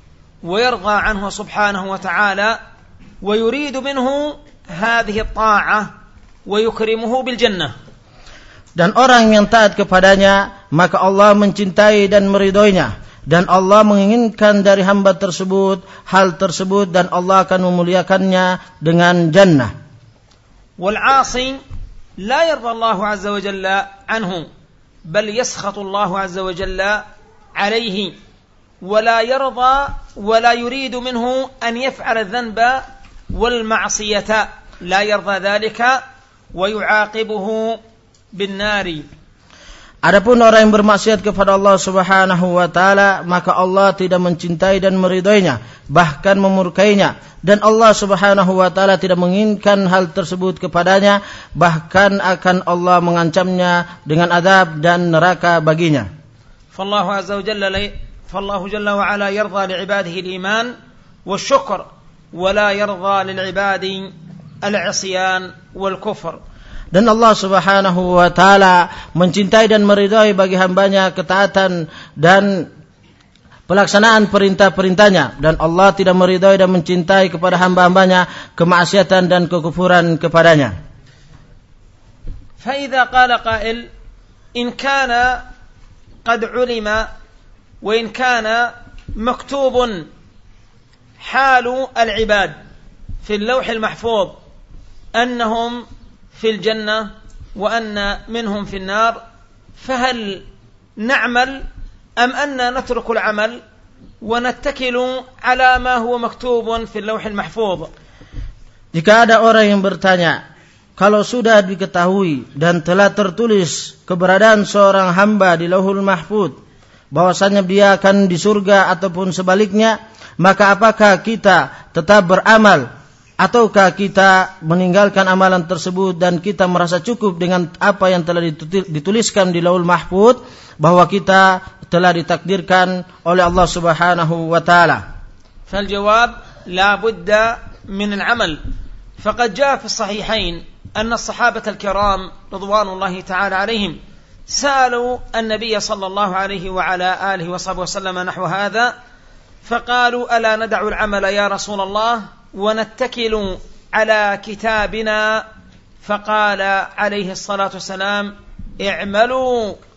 ويرضى عنه سبحانه وتعالى ويريد منه هذه الطاعة ويكرمه بالجنة. Dan orang yang taat kepadanya, maka Allah mencintai dan meridhoinya, dan Allah menginginkan dari hamba tersebut hal tersebut, dan Allah akan memuliakannya dengan jannah. والعاصي لا يرضى الله عز وجل عنه بل يسخط الله عز وجل عليه ولا يرضى ولا يريد منه أن يفعل الذنب والمعصية لا يرضى ذلك ويعاقبه بالنار. Adapun orang yang bermaksiat kepada Allah Subhanahu wa taala, maka Allah tidak mencintai dan meridhoinya, bahkan memurkainya, dan Allah Subhanahu wa taala tidak menginginkan hal tersebut kepadanya, bahkan akan Allah mengancamnya dengan azab dan neraka baginya. فالله عز وجل فالله جل وعلا يرضى لعباده الإيمان والشكر ولا يرضى للعباد العصيان والكفر. Dan Allah Subhanahu wa taala mencintai dan meridhai bagi hambanya ketaatan dan pelaksanaan perintah-perintahnya, dan Allah tidak meridhai dan mencintai kepada hamba-hambanya kemaksiatan dan kekufuran kepadanya. فإذا قال قائل إن كان قد علم وإن كان مكتوب حال العباد في اللوح المحفوظ أنهم في الجنة وأن منهم في النار فهل نعمل أم أننا نترك العمل ونتكل على ما هو مكتوب في اللوح المحفوظ؟ Jika ada orang yang bertanya, kalau sudah diketahui dan telah tertulis keberadaan seorang hamba di Lauhul Mahfuz, bahwasanya dia akan di surga ataupun sebaliknya, maka apakah kita tetap beramal ataukah kita meninggalkan amalan tersebut dan kita merasa cukup dengan apa yang telah dituliskan di Lauhul Mahfuz, bahwa kita telah ditakdirkan oleh Allah Subhanahu wa taala? فالجواب لا بد من العمل. فقد جاء في الصحيحين أن الصحابة الكرام رضوان الله تعالى عليهم سألوا النبي صلى الله عليه وعلى آله وصحبه وسلم نحو هذا فقالوا ألا ندع العمل يا رسول الله ونتكل على كتابنا؟ فقال عليه الصلاة والسلام اعملوا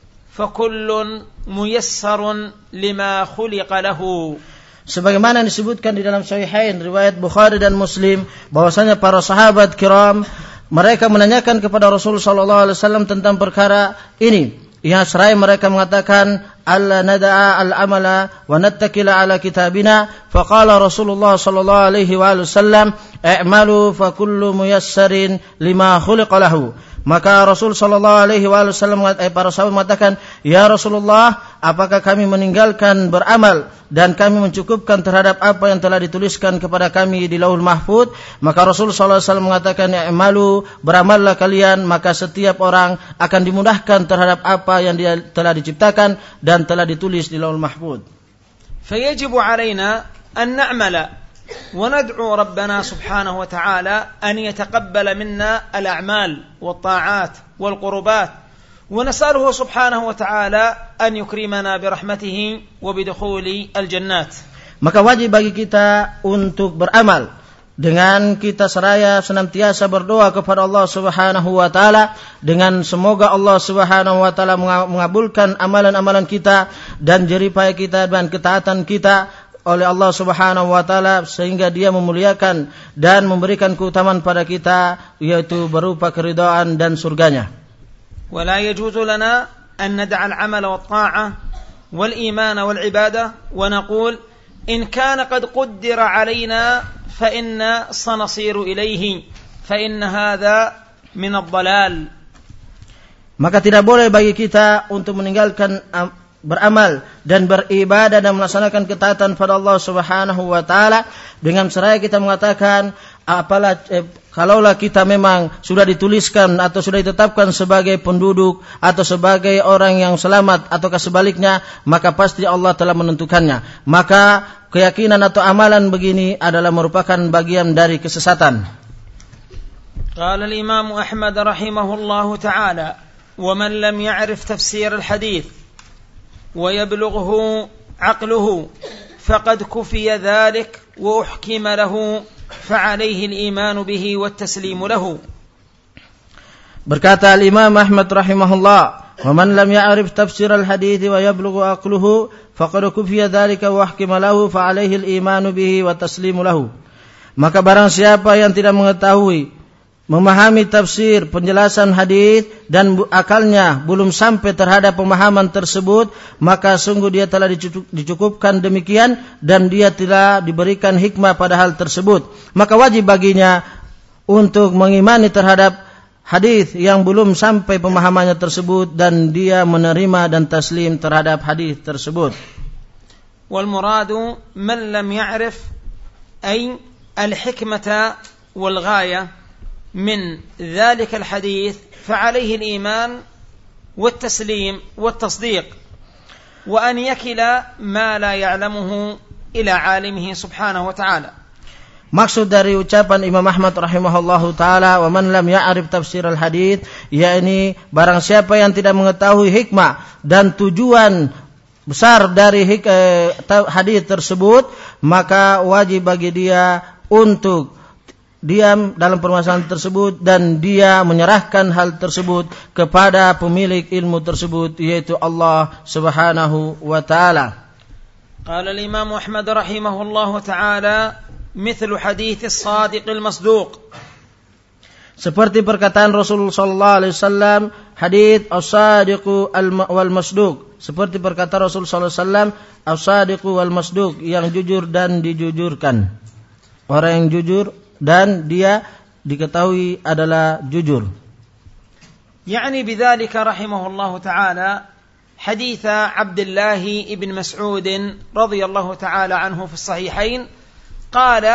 فكل ميسر لما خلق له. Sebagaimana disebutkan di dalam Sahihain riwayat Bukhari dan Muslim, bahwasanya para sahabat kiram mereka menanyakan kepada Rasul sallallahu alaihi wasallam tentang perkara ini. Ya, seraya mereka mengatakan alla nada'a al-amala wa nattakila ala kitabina. Faqala Rasulullah sallallahu alaihi wasallam i'malu fa kullu muyassarin lima khuliqa lahu. Maka Rasul sallallahu alaihi wasallam eh, para sahabat mengatakan, ya Rasulullah, apakah kami meninggalkan beramal dan kami mencukupkan terhadap apa yang telah dituliskan kepada kami di Lauhul Mahfuz? Maka Rasul sallallahu alaihi wasallam mengatakan, i'malu, beramallah kalian, maka setiap orang akan dimudahkan terhadap apa yang dia telah diciptakan dan telah ditulis di Lauhul Mahfuz. فيجب علينا أن نعمل وندعو ربنا سبحانه وتعالى أن يتقبل منا الأعمال والطاعات والقربات ونسأله سبحانه وتعالى أن يكرمنا برحمته وبدخول الجنات. Maka wajib bagi kita untuk beramal dengan kita seraya senantiasa berdoa kepada Allah Subhanahu wa taala dengan semoga Allah Subhanahu wa taala mengabulkan amalan-amalan kita dan jerih payah kita dan ketaatan kita oleh Allah Subhanahu wa taala sehingga dia memuliakan dan memberikan keutamaan pada kita, yaitu berupa keridhaan dan surganya. ولا يجوز لنا أن ندع العمل والطاعة والإيمان والعبادة ونقول إن كان قد قدر علينا فإن سنصير إليه فإن هذا من الضلال. Maka tidak boleh bagi kita untuk meninggalkan beramal dan beribadah dan melaksanakan ketaatan pada Allah Subhanahu wa taala dengan seraya kita mengatakan apalah eh, kalaulah kita memang sudah dituliskan atau sudah ditetapkan sebagai penduduk atau sebagai orang yang selamat ataukah sebaliknya, maka pasti Allah telah menentukannya. Maka keyakinan atau amalan begini adalah merupakan bagian dari kesesatan. Qala al-Imam Ahmad rahimahullahu ta'ala, wa man lam ya'rif tafsir al-hadith wa yablughu 'aqluhu faqad kufiya dhalik wa uhkima lahu فعليه الإيمان به والتسليم له. Berkata Imam Ahmad rahimahullah, "Wa man lam ya'rif tafsir al-hadits wa yablughu aqluhu faqad kufiya dzalika wa ahkima lahu fa 'alaihi al-iman bihi wa taslimu lahu." Maka barang siapa yang tidak mengetahui, memahami tafsir, penjelasan hadis dan akalnya belum sampai terhadap pemahaman tersebut, maka sungguh dia telah dicukupkan demikian dan dia telah diberikan hikmah pada hal tersebut. Maka wajib baginya untuk mengimani terhadap hadis yang belum sampai pemahamannya tersebut dan dia menerima dan taslim terhadap hadis tersebut. Wal muradu man lam ya'rif ay al-hikmata wal ghayah من ذلك الحديث فعليه الإيمان والتسليم والتصديق وأن يكل ما لا يعلمه إلى عالمه سبحانه وتعالى. Maksud dari ucapan Imam Ahmad rahimahullahu taala, wa man lam ya'rif tafsir al-hadits, yakni barang siapa yang tidak mengetahui hikmah dan tujuan besar dari hadis tersebut, maka wajib bagi dia untuk diam dalam permasalahan tersebut dan dia menyerahkan hal tersebut kepada pemilik ilmu tersebut, yaitu Allah Subhanahu wa taala. Qala al-Imam Ahmad rahimahullahu taala mithlu hadits as-sadiq al-masduq. Seperti perkataan Rasulullah sallallahu alaihi wasallam, hadits as-sadiq wal masduq. Seperti perkataan Rasulullah sallallahu alaihi wasallam, as-sadiq wal masduq, yang jujur dan dijujurkan. Orang yang jujur dan dia diketahui adalah jujur. يعني بذلك رحمه الله تعالى حديث عبد الله بن مسعود رضي الله تعالى عنه في الصحيحين قال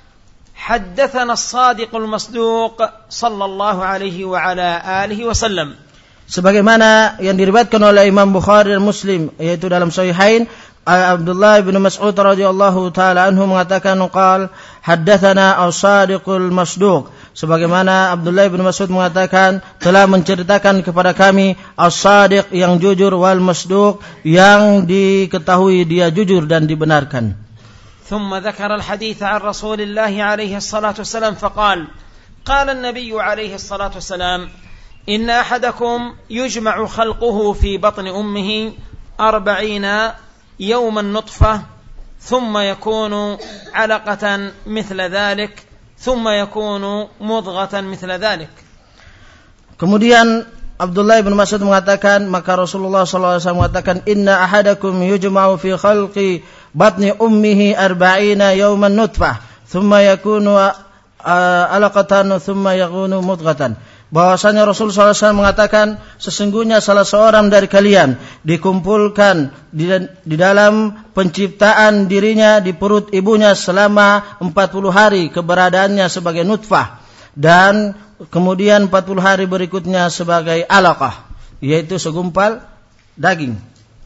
حدثنا الصادق المصدوق صلى الله عليه وعلى آله وسلم. Sebagaimana yang diriwayatkan oleh Imam Bukhari dan Muslim, yaitu dalam Sahihain, Abdullah bin Mas'ud radhiyallahu taala anhu mengatakan, qal haddatsana as-sadiqul masduq, sebagaimana Abdullah bin Mas'ud mengatakan telah menceritakan kepada kami as-sadiq yang jujur wal masduq yang diketahui dia jujur dan dibenarkan. ثم ذكر الحديث عن رسول الله عليه الصلاة والسلام فقال قال النبي عليه الصلاة والسلام إن أحدكم يجمع خلقه في بطن أمه أربعين يوما نطفة ثم يكون علقة مثل ذلك ثم يكون مضغة مثل ذلك. Kemudian Abdullah bin Mas'ud mengatakan, maka Rasulullah sallallahu alaihi wasallam mengatakan, inna ahadakum yujma'u fi khalqi batni ummihi arba'ina yawman nutfah thumma yakunu alaqatan thumma yakunu mudghatan. Bahwasanya Rasul sallallahu alaihi wasallam mengatakan, sesungguhnya salah seorang dari kalian dikumpulkan di, di dalam penciptaan dirinya di perut ibunya selama empat puluh hari keberadaannya sebagai nutfah, dan kemudian empat puluh hari berikutnya sebagai alaqah, yaitu segumpal daging.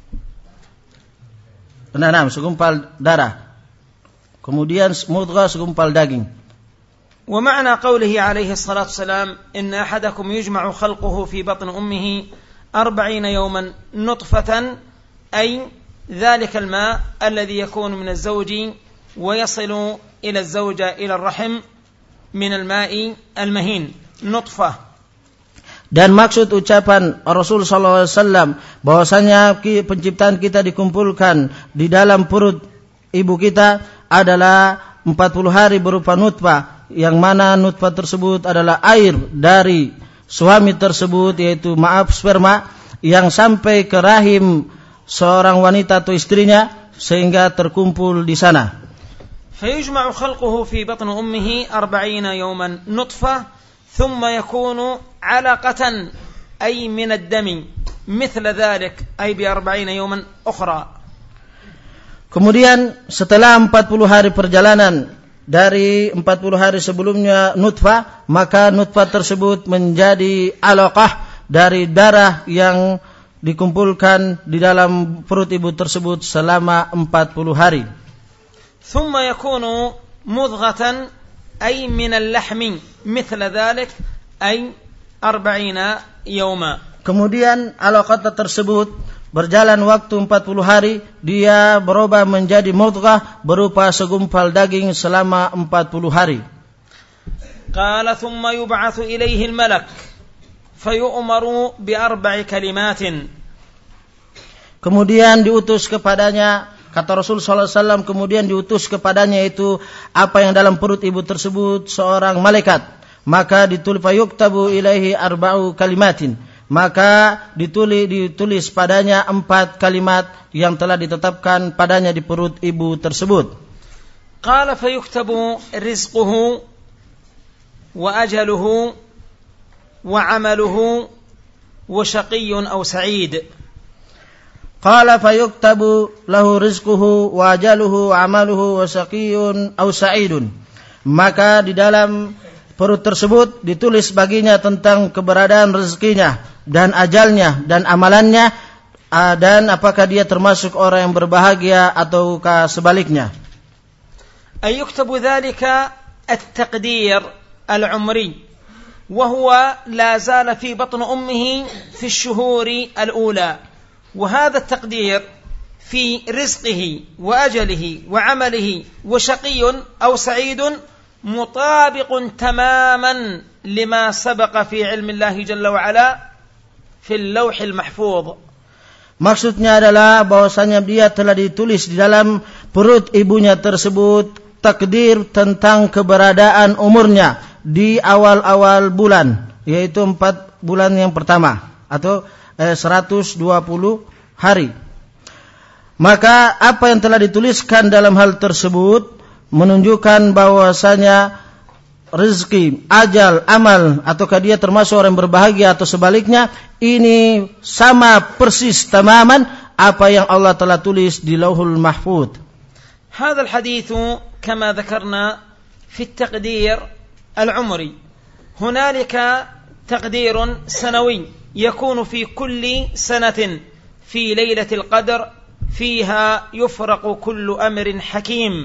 Benar, segumpal darah. Kemudian mudghah, segumpal daging. ومعنى قوله عليه الصلاة والسلام إن أحدكم يجمع خلقه في بطن أمه أربعين يوما نطفة أي ذلك الماء الذي يكون من الزوج ويصل إلى الزوجة إلى الرحم من الماء المهين نطفة. Dan maksud ucapan Rasul sallallahu alaihi wasallam bahwasanya penciptaan kita dikumpulkan di dalam perut ibu kita adalah empat puluh hari berupa nutfah, yang mana nutfah tersebut adalah air dari suami tersebut, yaitu maaf sperma, yang sampai ke rahim seorang wanita atau istrinya sehingga terkumpul di sana. فيجمع خلقه في بطن أمه أربعين يوما نطفة ثم يكون علقة أي من الدم مثل ذلك أي بأربعين يوما أخرى. Kemudian setelah empat puluh hari perjalanan dari empat puluh hari sebelumnya nutfah, maka nutfah tersebut menjadi alaqah dari darah yang dikumpulkan di dalam perut ibu tersebut selama empat puluh hari. ثم يكون مضغة أي من اللحم مثل ذلك أي أربعين يوما. Kemudian alaqah tersebut berjalan waktu empat puluh hari, dia berubah menjadi mudghah berupa segumpal daging selama empat puluh hari. قال ثم يبعث إليه الملك فيؤمر بأربع كلمات. Kemudian diutus kepadanya, kata Rasul sallallahu alaihi wasallam, kemudian diutus kepadanya itu apa yang dalam perut ibu tersebut, seorang malaikat. Maka ditulis fayuktabu ilaihi arba'u kalimatin. Maka ditulis, ditulis padanya empat kalimat yang telah ditetapkan padanya di perut ibu tersebut. Qala fayuktabu rizquhu wa ajaluhu wa amaluhu wa syaqiyyun aw sa'id. Qala fayuktabu lahu rizquhu wa ajaluhu wa amaluhu wa syaqiyyun aw sa'idun. Maka di dalam perut tersebut ditulis baginya tentang keberadaan rezekinya dan ajalnya dan amalannya, dan apakah dia termasuk orang yang berbahagia ataukah sebaliknya. Ay yuktabu dhalika at-taqdir al-umri wa huwa la zala fi batn ummihi fi ash-shuhur al-ula. وهذا التقدير في رزقه وأجله وعمله وشقي أو سعيد مطابق تماما لما سبق في علم الله جل وعلا في اللوح المحفوظ. Maksudnya adalah bahwasanya dia telah ditulis di dalam perut ibunya tersebut takdir tentang keberadaan umurnya di awal-awal bulan, yaitu empat bulan yang pertama atau seratus dua puluh hari. Maka apa yang telah dituliskan dalam hal tersebut menunjukkan bahwasanya rezeki, ajal, amal, ataukah dia termasuk orang yang berbahagia atau sebaliknya, ini sama persis tamaman apa yang Allah telah tulis di Lauhul Mahfuz. هذا الحديث كما ذكرنا في التقدير العمري. هنالك تقدير سنوي يكون في كل سنة في ليلة القدر فيها يفرق كل أمر حكيم.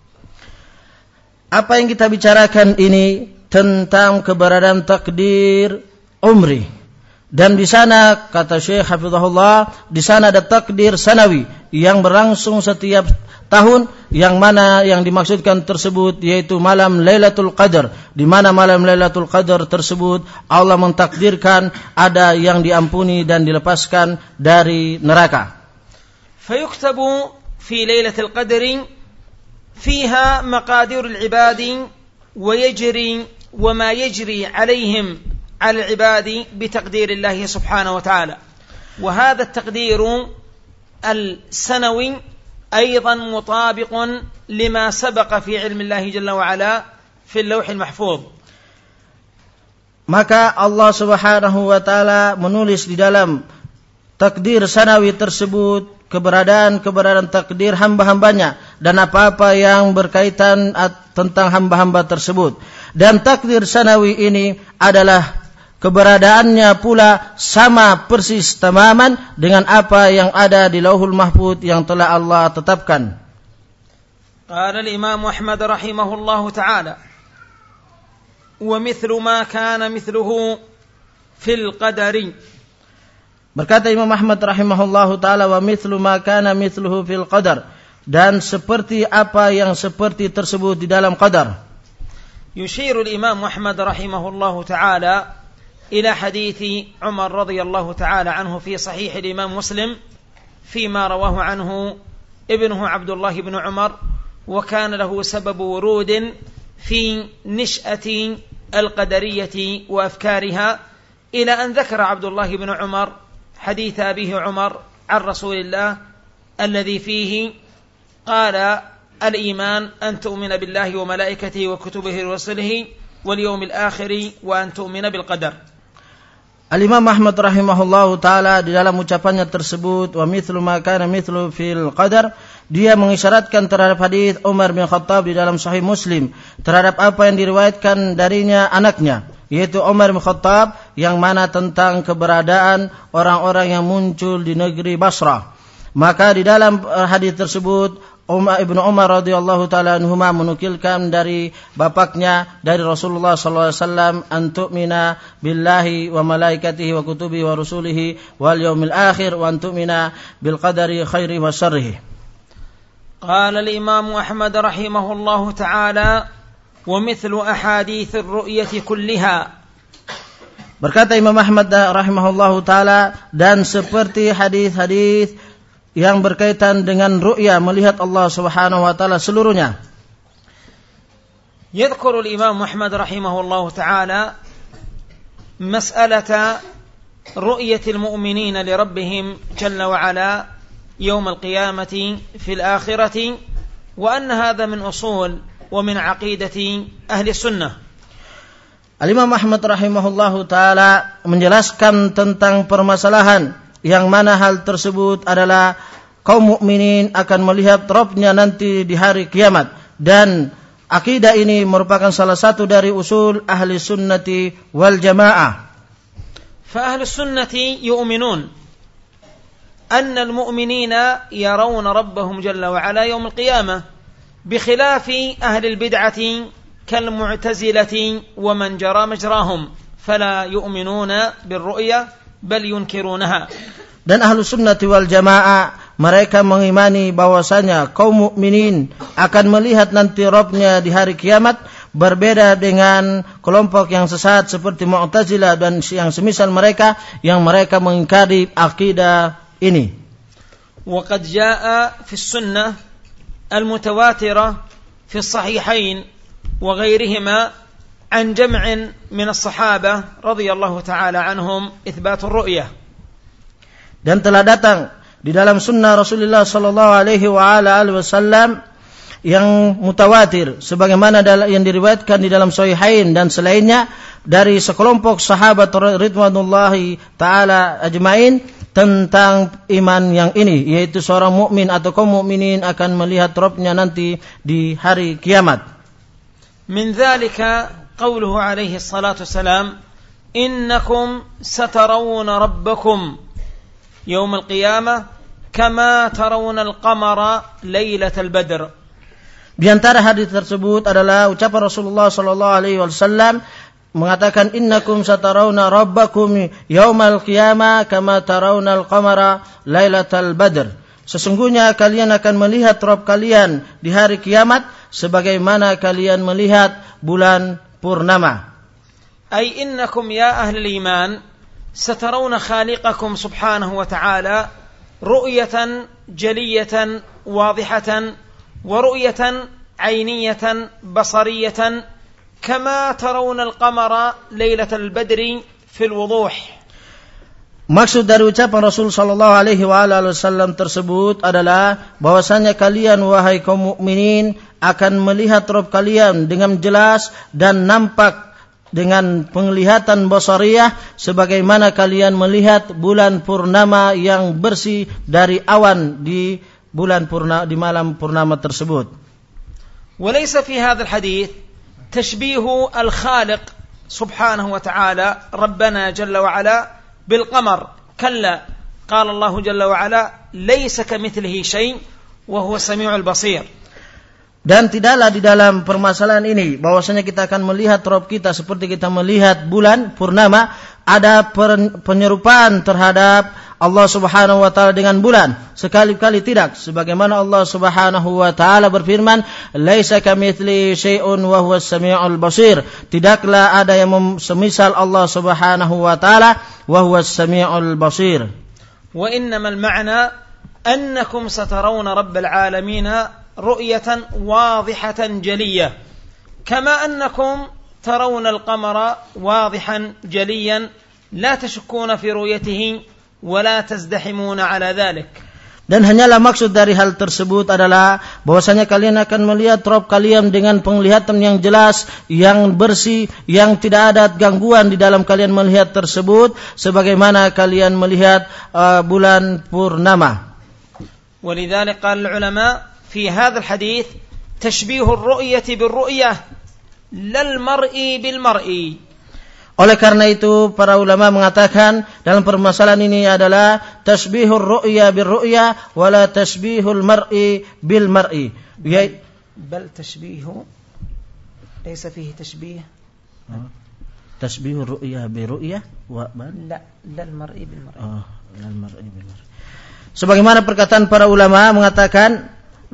Apa yang kita bicarakan ini tentang keberadaan takdir umri, dan di sana kata Syekh Hafizahullah, di sana ada takdir sanawi yang berlangsung setiap tahun, yang mana yang dimaksudkan tersebut yaitu malam Lailatul Qadar, di mana malam Lailatul Qadar tersebut Allah mentakdirkan ada yang diampuni dan dilepaskan dari neraka. Fayuktabu fi Lailatul Qadri fiha maqadir al-ibadi wa yajri wa ma yajri alaihim ala al-ibadi bi taqdir Allah subhanahu wa ta'ala. Wa hadha at-taqdir al-sanawi أيضا مطابق لما سبق في علم الله جل وعلا في اللوح المحفوظ. Maka Allah Subhanahu wa taala menulis di dalam takdir sanawi tersebut keberadaan-keberadaan takdir hamba-hambanya dan apa-apa yang berkaitan tentang hamba-hamba tersebut. Dan takdir sanawi ini adalah keberadaannya pula sama persis tamaman dengan apa yang ada di Lauhul Mahfuz yang telah Allah tetapkan. Qala al-Imam Ahmad rahimahullahu ta'ala wa mithlu ma kana mithluhu fil qadari. Berkata Imam Ahmad rahimahullahu ta'ala wa mithlu ma kana mithluhu fil qadar, dan seperti apa yang seperti tersebut di dalam qadar. Yushiru al-Imam Ahmad rahimahullahu ta'ala إلى حديث عمر رضي الله تعالى عنه في صحيح الإمام مسلم فيما رواه عنه ابنه عبد الله بن عمر، وكان له سبب ورود في نشأة القدرية وأفكارها، إلى أن ذكر عبد الله بن عمر حديث أبيه عمر عن رسول الله الذي فيه قال: الإيمان أن تؤمن بالله وملائكته وكتبه ورسله واليوم الآخر وأن تؤمن بالقدر. Al-Imam Ahmad rahimahullahu ta'ala di dalam ucapannya tersebut, wa mithlu ma kana mithlu fil qadar, dia mengisyaratkan terhadap hadis Umar bin Khattab di dalam Sahih Muslim terhadap apa yang diriwayatkan darinya anaknya, yaitu Umar bin Khattab, yang mana tentang keberadaan orang-orang yang muncul di negeri Basrah. Maka di dalam hadis tersebut Umar ibnu Umar radhiyallahu taala anhuma menukilkan dari bapaknya dari Rasulullah sallallahu alaihi wasallam, antu'mina billahi wa malaikatihi wa kutubihi wa rusulihi wal yaumil akhir wa antu'mina bil qadari khairihi wa syarrihi. Qala al-Imam Ahmad rahimahullahu taala wa mithlu ahadits ar-ru'yati kulliha. Berkata Imam Ahmad rahimahullahu taala, dan seperti hadis-hadis yang berkaitan dengan ru'ya, melihat Allah Subhanahu wa taala seluruhnya. Yadhkuru al-Imam Ahmad rahimahullahu taala mas'alata ru'yati al-mu'minin li rabbihim jalla wa ala yawm al-qiyamati fi al-akhirati, wa anna hadha min usul wa min aqidati ahli sunnah. Al-Imam Ahmad rahimahullahu taala menjelaskan tentang permasalahan yang mana hal tersebut adalah kaum mukminin akan melihat Rabbnya nanti di hari kiamat, dan akidah ini merupakan salah satu dari usul ahli sunnati wal jamaah. Fa ahli sunnati yu'minun anna al-mu'minina yarawna rabbahum jalla wa ala yawm al-qiyamah, bikhilafi ahli al-bid'ati kal-mu'tazilati wa man jara majrahum fala yu'minuna bir-ru'ya bal yunkirunaha. Dan ahlu sunnati wal jamaah mereka mengimani bahwasanya kaum mukminin akan melihat nanti Rabbnya di hari kiamat, berbeda dengan kelompok yang sesat seperti Mu'tazilah dan yang semisal mereka yang mereka mengingkari akidah ini. Wa qad jaa fi sunnah al-mutawatirah fi as-sahihain wa ghairihima عن جمع من الصحابة رضي الله تعالى عنهم إثبات الرؤية. Dan telah datang di dalam sunnah Rasulullah sallallahu alaihi wa ala alihi wasallam yang mutawatir sebagaimana yang diriwayatkan di dalam Sahihain dan selainnya dari sekelompok sahabat ridwanullahi taala ajmain tentang iman yang ini, yaitu seorang mukmin atau kaum mukminin akan melihat Rabbnya nanti di hari kiamat. Min dzalika قوله عليه الصلاة والسلام إنكم سترون ربكم يوم القيامة كما ترون القمر ليلة البدر. Di antara hadis tersebut adalah ucapan Rasulullah sallallahu alaihi wasallam mengatakan, innakum satarawna rabbakum yaumal qiyamah kama tarawna al-qamara lailatal badr. Sesungguhnya kalian akan melihat Rabb kalian di hari kiamat sebagaimana kalian melihat bulan purnama. Ay innakum ya ahli al-iman satarawna khaliqakum subhanahu wa ta'ala ru'yatan jaliyatan wadihatan wa ru'yatan ayniyatan basariyatan kama tarawna al-qamara lailatal badri fil wuduh. Maksud dari ucapan Rasul sallallahu alaihi wasallam tersebut adalah bahwasanya kalian wahai kaum mukminin akan melihat Rabb kalian dengan jelas dan nampak dengan penglihatan basariyah sebagaimana kalian melihat bulan purnama yang bersih dari awan di bulan purnama di malam purnama tersebut. Walaysa fi hadzal hadits tashbihu al-khaliq subhanahu wa ta'ala rabbana jalla wa ala bil qamar. Kalla qala Allah jalla wa ala laysa kamithlihi shay' wa huwa as-sami'ul basir. Dan tidaklah di dalam permasalahan ini bahwasanya kita akan melihat Rabb kita seperti kita melihat bulan purnama, ada penyerupaan terhadap Allah Subhanahu wa taala dengan bulan. Sekali-kali tidak, sebagaimana Allah Subhanahu wa taala berfirman, "Laisa kamitslihi syai'un wa huwas samiul basir." Tidaklah ada yang semisal Allah Subhanahu wa taala wa huwas samiul basir. Wa innamal ma'na أنكم سترون رب العالمين رؤية واضحة جلية كما أنكم ترون القمر واضحا جليا لا تشكون في رؤيته ولا تزدحمون على ذلك. Dan hanyalah maksud dari hal tersebut adalah bahwasanya kalian akan melihat Rabb kalian dengan penglihatan yang jelas, yang bersih, yang tidak ada gangguan di dalam kalian melihat tersebut, sebagaimana kalian melihat uh, bulan purnama. ولذلك قال العلماء في هذا الحديث تشبيه الرؤية بالرؤية لا المرء بالمرء. Oleh karena itu para ulama mengatakan dalam permasalahan ini adalah tasbihur ru'ya birru'ya wala tasbihul mar'i bil mar'i. Bal tashbihu laysa fihi tashbih. Tasbihur ru'ya birru'ya wa bal la lal mar'i bil mar'i. Oh, lal mar'i bil mar'i. Sebagaimana perkataan para ulama mengatakan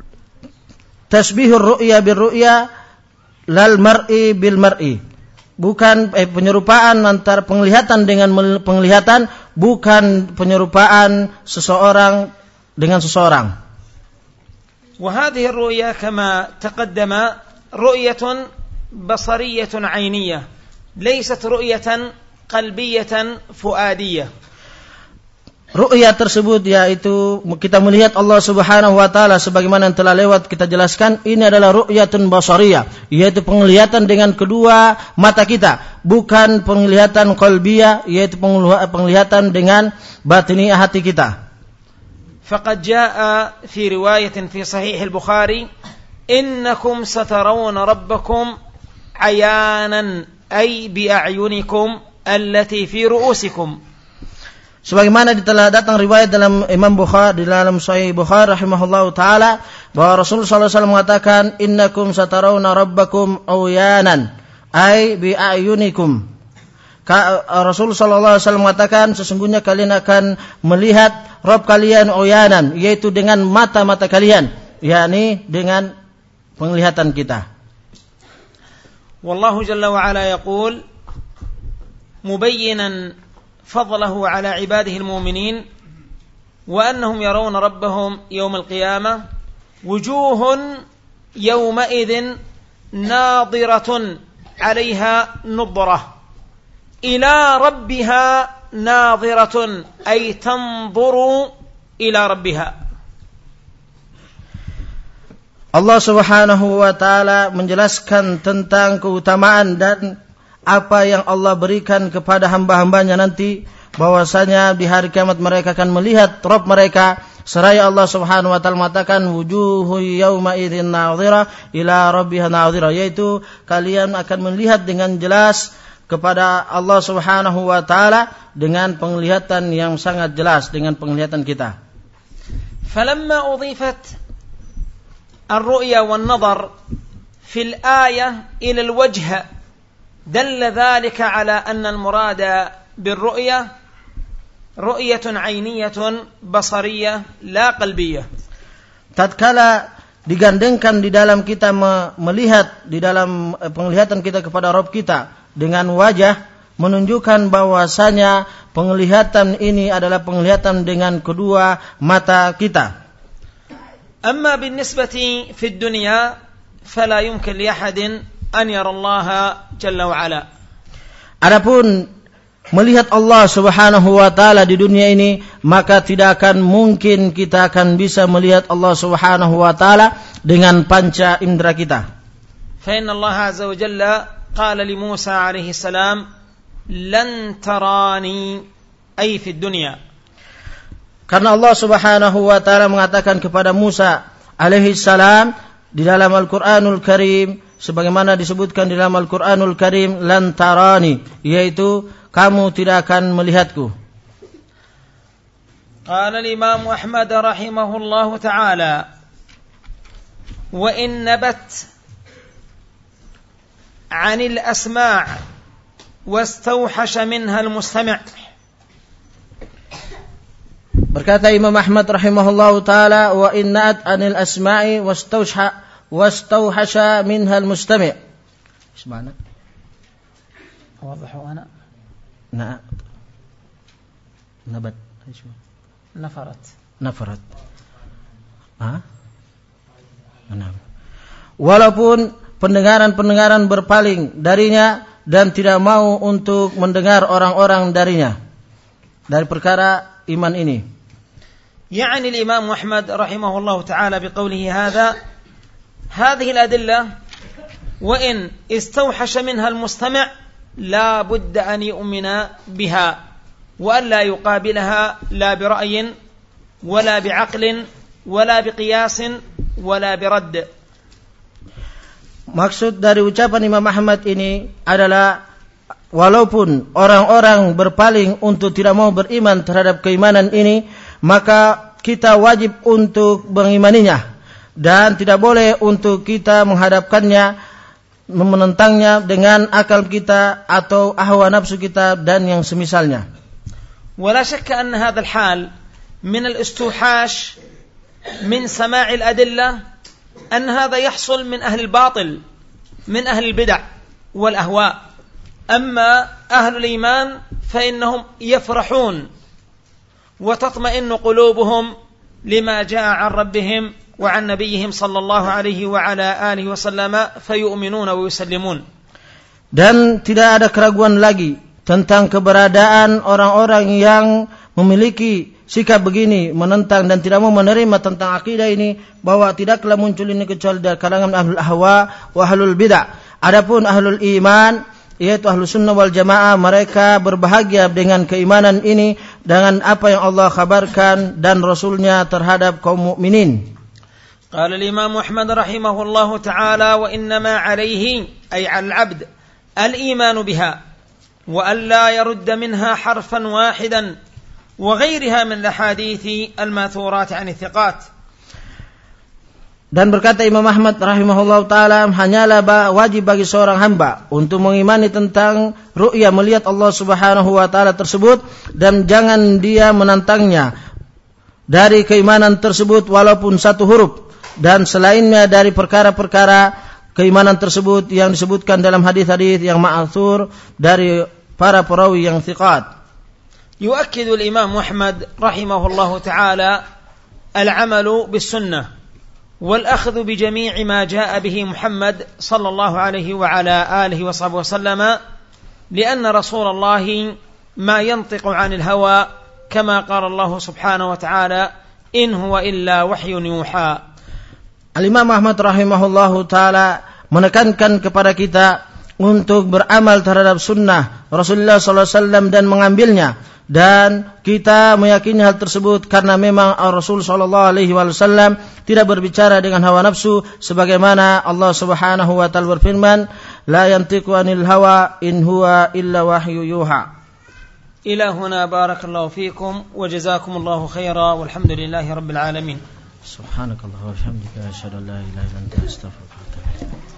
tasbihur ru'ya birru'ya lal mar'i bil mar'i. Bukan eh, penyerupaan antara penglihatan dengan penglihatan, bukan penyerupaan seseorang dengan seseorang. وهذه الرؤيا كما تقدم رؤية بصرية عينية ليست رؤية قلبية فؤادية. Ru'ya tersebut yaitu kita melihat Allah Subhanahu wa taala sebagaimana yang telah lewat kita jelaskan, ini adalah ru'yatun basariyah, yaitu penglihatan dengan kedua mata kita, bukan penglihatan qalbiyah, yaitu penglihatan dengan batiniyah hati kita. Faqad jaa fi riwayatin fi sahih al-Bukhari innakum satarawna rabbakum ayanan ay bi a'yunikum allati fi ru'usikum. Sebagaimana telah datang riwayat dalam Imam Bukhari, di dalam Sahih Bukhari rahimahullahu taala, bahwa Rasulullah sallallahu alaihi wasallam mengatakan innakum satarawna rabbakum awyanan ay bi a'yunikum. Rasulullah sallallahu alaihi wasallam mengatakan sesungguhnya kalian akan melihat Rabb kalian awyanan, yaitu dengan mata-mata kalian, yakni dengan penglihatan kita. Wallahu jalla wa ala yaqul mubayyinan فضله على عباده المؤمنين وأنهم يرون ربهم يوم القيامة وجوه يومئذ ناظرة عليها نضرة إلى ربها ناظرة أي تنظر إلى ربها. Allah Subhanahu wa taala menjelaskan tentang keutamaan dan apa yang Allah berikan kepada hamba-hambanya nanti, bahwasanya di hari kiamat mereka akan melihat Rabb mereka, seraya Allah Subhanahu wa taala mengatakan wujuhu yauma idzin nadhira ila rabbiha nadhira, yaitu kalian akan melihat dengan jelas kepada Allah Subhanahu wa taala dengan penglihatan yang sangat jelas, dengan penglihatan kita. Falamma udhifat ar-ru'ya wan-nadhar fil ayah ila al-wajh دل ذلك على أن المراد بالرؤية رؤية عينية بصرية لا قلبية. Tatkala digandengkan di dalam kita melihat, di dalam penglihatan kita kepada Rabb kita dengan wajah, menunjukkan bahwasanya penglihatan ini adalah penglihatan dengan kedua mata kita. أما بالنسبة في الدنيا فلا يمكن لأحد أن يرى الله جل وعلا. Adapun melihat Allah Subhanahu wa taala di dunia ini, maka tidak akan mungkin kita akan bisa melihat Allah Subhanahu wa taala dengan panca indera kita. فإن الله عز وجل قال لموسى عليه السلام لن تراني أي في الدنيا. Karena Allah Subhanahu wa taala mengatakan kepada Musa alaihi salam di dalam Al-Qur'anul Karim, sebagaimana disebutkan di dalam Al-Qur'anul Karim, lan tarani, yaitu kamu tidak akan melihatku. Qala al-Imam Ahmad rahimahullah ta'ala wa in nabat 'an al-asma' wastawhasha minha al-mustami'. Berkata Imam Ahmad rahimahullah ta'ala wa in na'at 'anil asma'i wastawhasha واستوحش منها المستمع. ايش معنى؟ اوضحه انا؟ نعم. نبت ايش؟ نفرت. nafarat. Ah? Enam. Walaupun pendengaran-pendengaran berpaling darinya dan tidak mau untuk mendengar orang-orang darinya dari perkara iman ini. يعني الإمام أحمد رحمه الله تعالى بقوله هذا هذه الأدلة وإن استوحش منها المستمع لا بد أن يؤمن بها وأن لا يقابلها لا برأي ولا بعقل ولا بقياس ولا برد. Maksud dari ucapan Imam Ahmad ini adalah walaupun orang-orang berpaling untuk tidak mau beriman terhadap keimanan ini, maka kita wajib untuk mengimaninya dan tidak boleh untuk kita menghadapkannya, menentangnya dengan akal kita atau ahwa nafsu kita dan yang semisalnya. ولا شك أن هذا الحال من الاستوحاش من سماع الأدلة أن هذا يحصل من أهل الباطل من أهل البدع والأهواء. أما أهل الإيمان فإنهم يفرحون وتطمئن قلوبهم لما جاء عن ربهم وعن نبيهم صلى الله عليه وعلى آله وسلم فيؤمنون ويسلمون. Dan tidak ada keraguan lagi tentang keberadaan orang-orang yang memiliki sikap begini, menentang dan tidak mau menerima tentang akidah ini, bahwa tidaklah muncul ini kecuali dari kalangan ahlul ahwa wa ahlul bid'ah. Adapun ahlul iman, yaitu ahlus sunnah wal jamaah, mereka berbahagia dengan keimanan ini, dengan apa yang Allah kabarkan dan Rasulnya terhadap kaum mukminin. Qala al-Imam Ahmad rahimahullahu ta'ala wa innama alayhi ay al-'abd al-iman biha wa an la yarudda minha harfan wahidan وغيرها من الأحاديث الماثورات عن الثقات. Dan berkata Imam Ahmad rahimahullah ta'ala, hanyalah wajib bagi seorang hamba untuk mengimani tentang ru'ya, melihat Allah subhanahu wa ta'ala tersebut, dan jangan dia menantangnya dari keimanan tersebut walaupun satu huruf, dan selainnya dari perkara-perkara keimanan tersebut yang disebutkan dalam hadis-hadis yang ma'thur dari para perawi yang thiqat. يؤكد الإمام أحمد رحمه الله تعالى العمل بالسنة والأخذ بجميع ما جاء به محمد صلى الله عليه وعلى آله وصحبه وسلم لأن رسول الله ما ينطق عن الهوى كما قال الله سبحانه وتعالى إن هو إلا وحي يوحى. Al-Imam Ahmad rahimahullahu ta'ala menekankan kepada kita untuk beramal terhadap sunnah Rasulullah sallallahu alaihi wasallam dan mengambilnya, dan kita meyakini hal tersebut karena memang Rasul sallallahu alaihi wasallam tidak berbicara dengan hawa nafsu, sebagaimana Allah Subhanahu wa taala berfirman, la yantiqu anil hawa in huwa illa wahyu yuha. Ila huna barakallahu fikum wa jazakumullahu khaira walhamdulillahi rabbil alamin. Subhanakallah wa bihamdika asyhadu an la ilaha illa anta astaghfiruka wa atubu ilaik.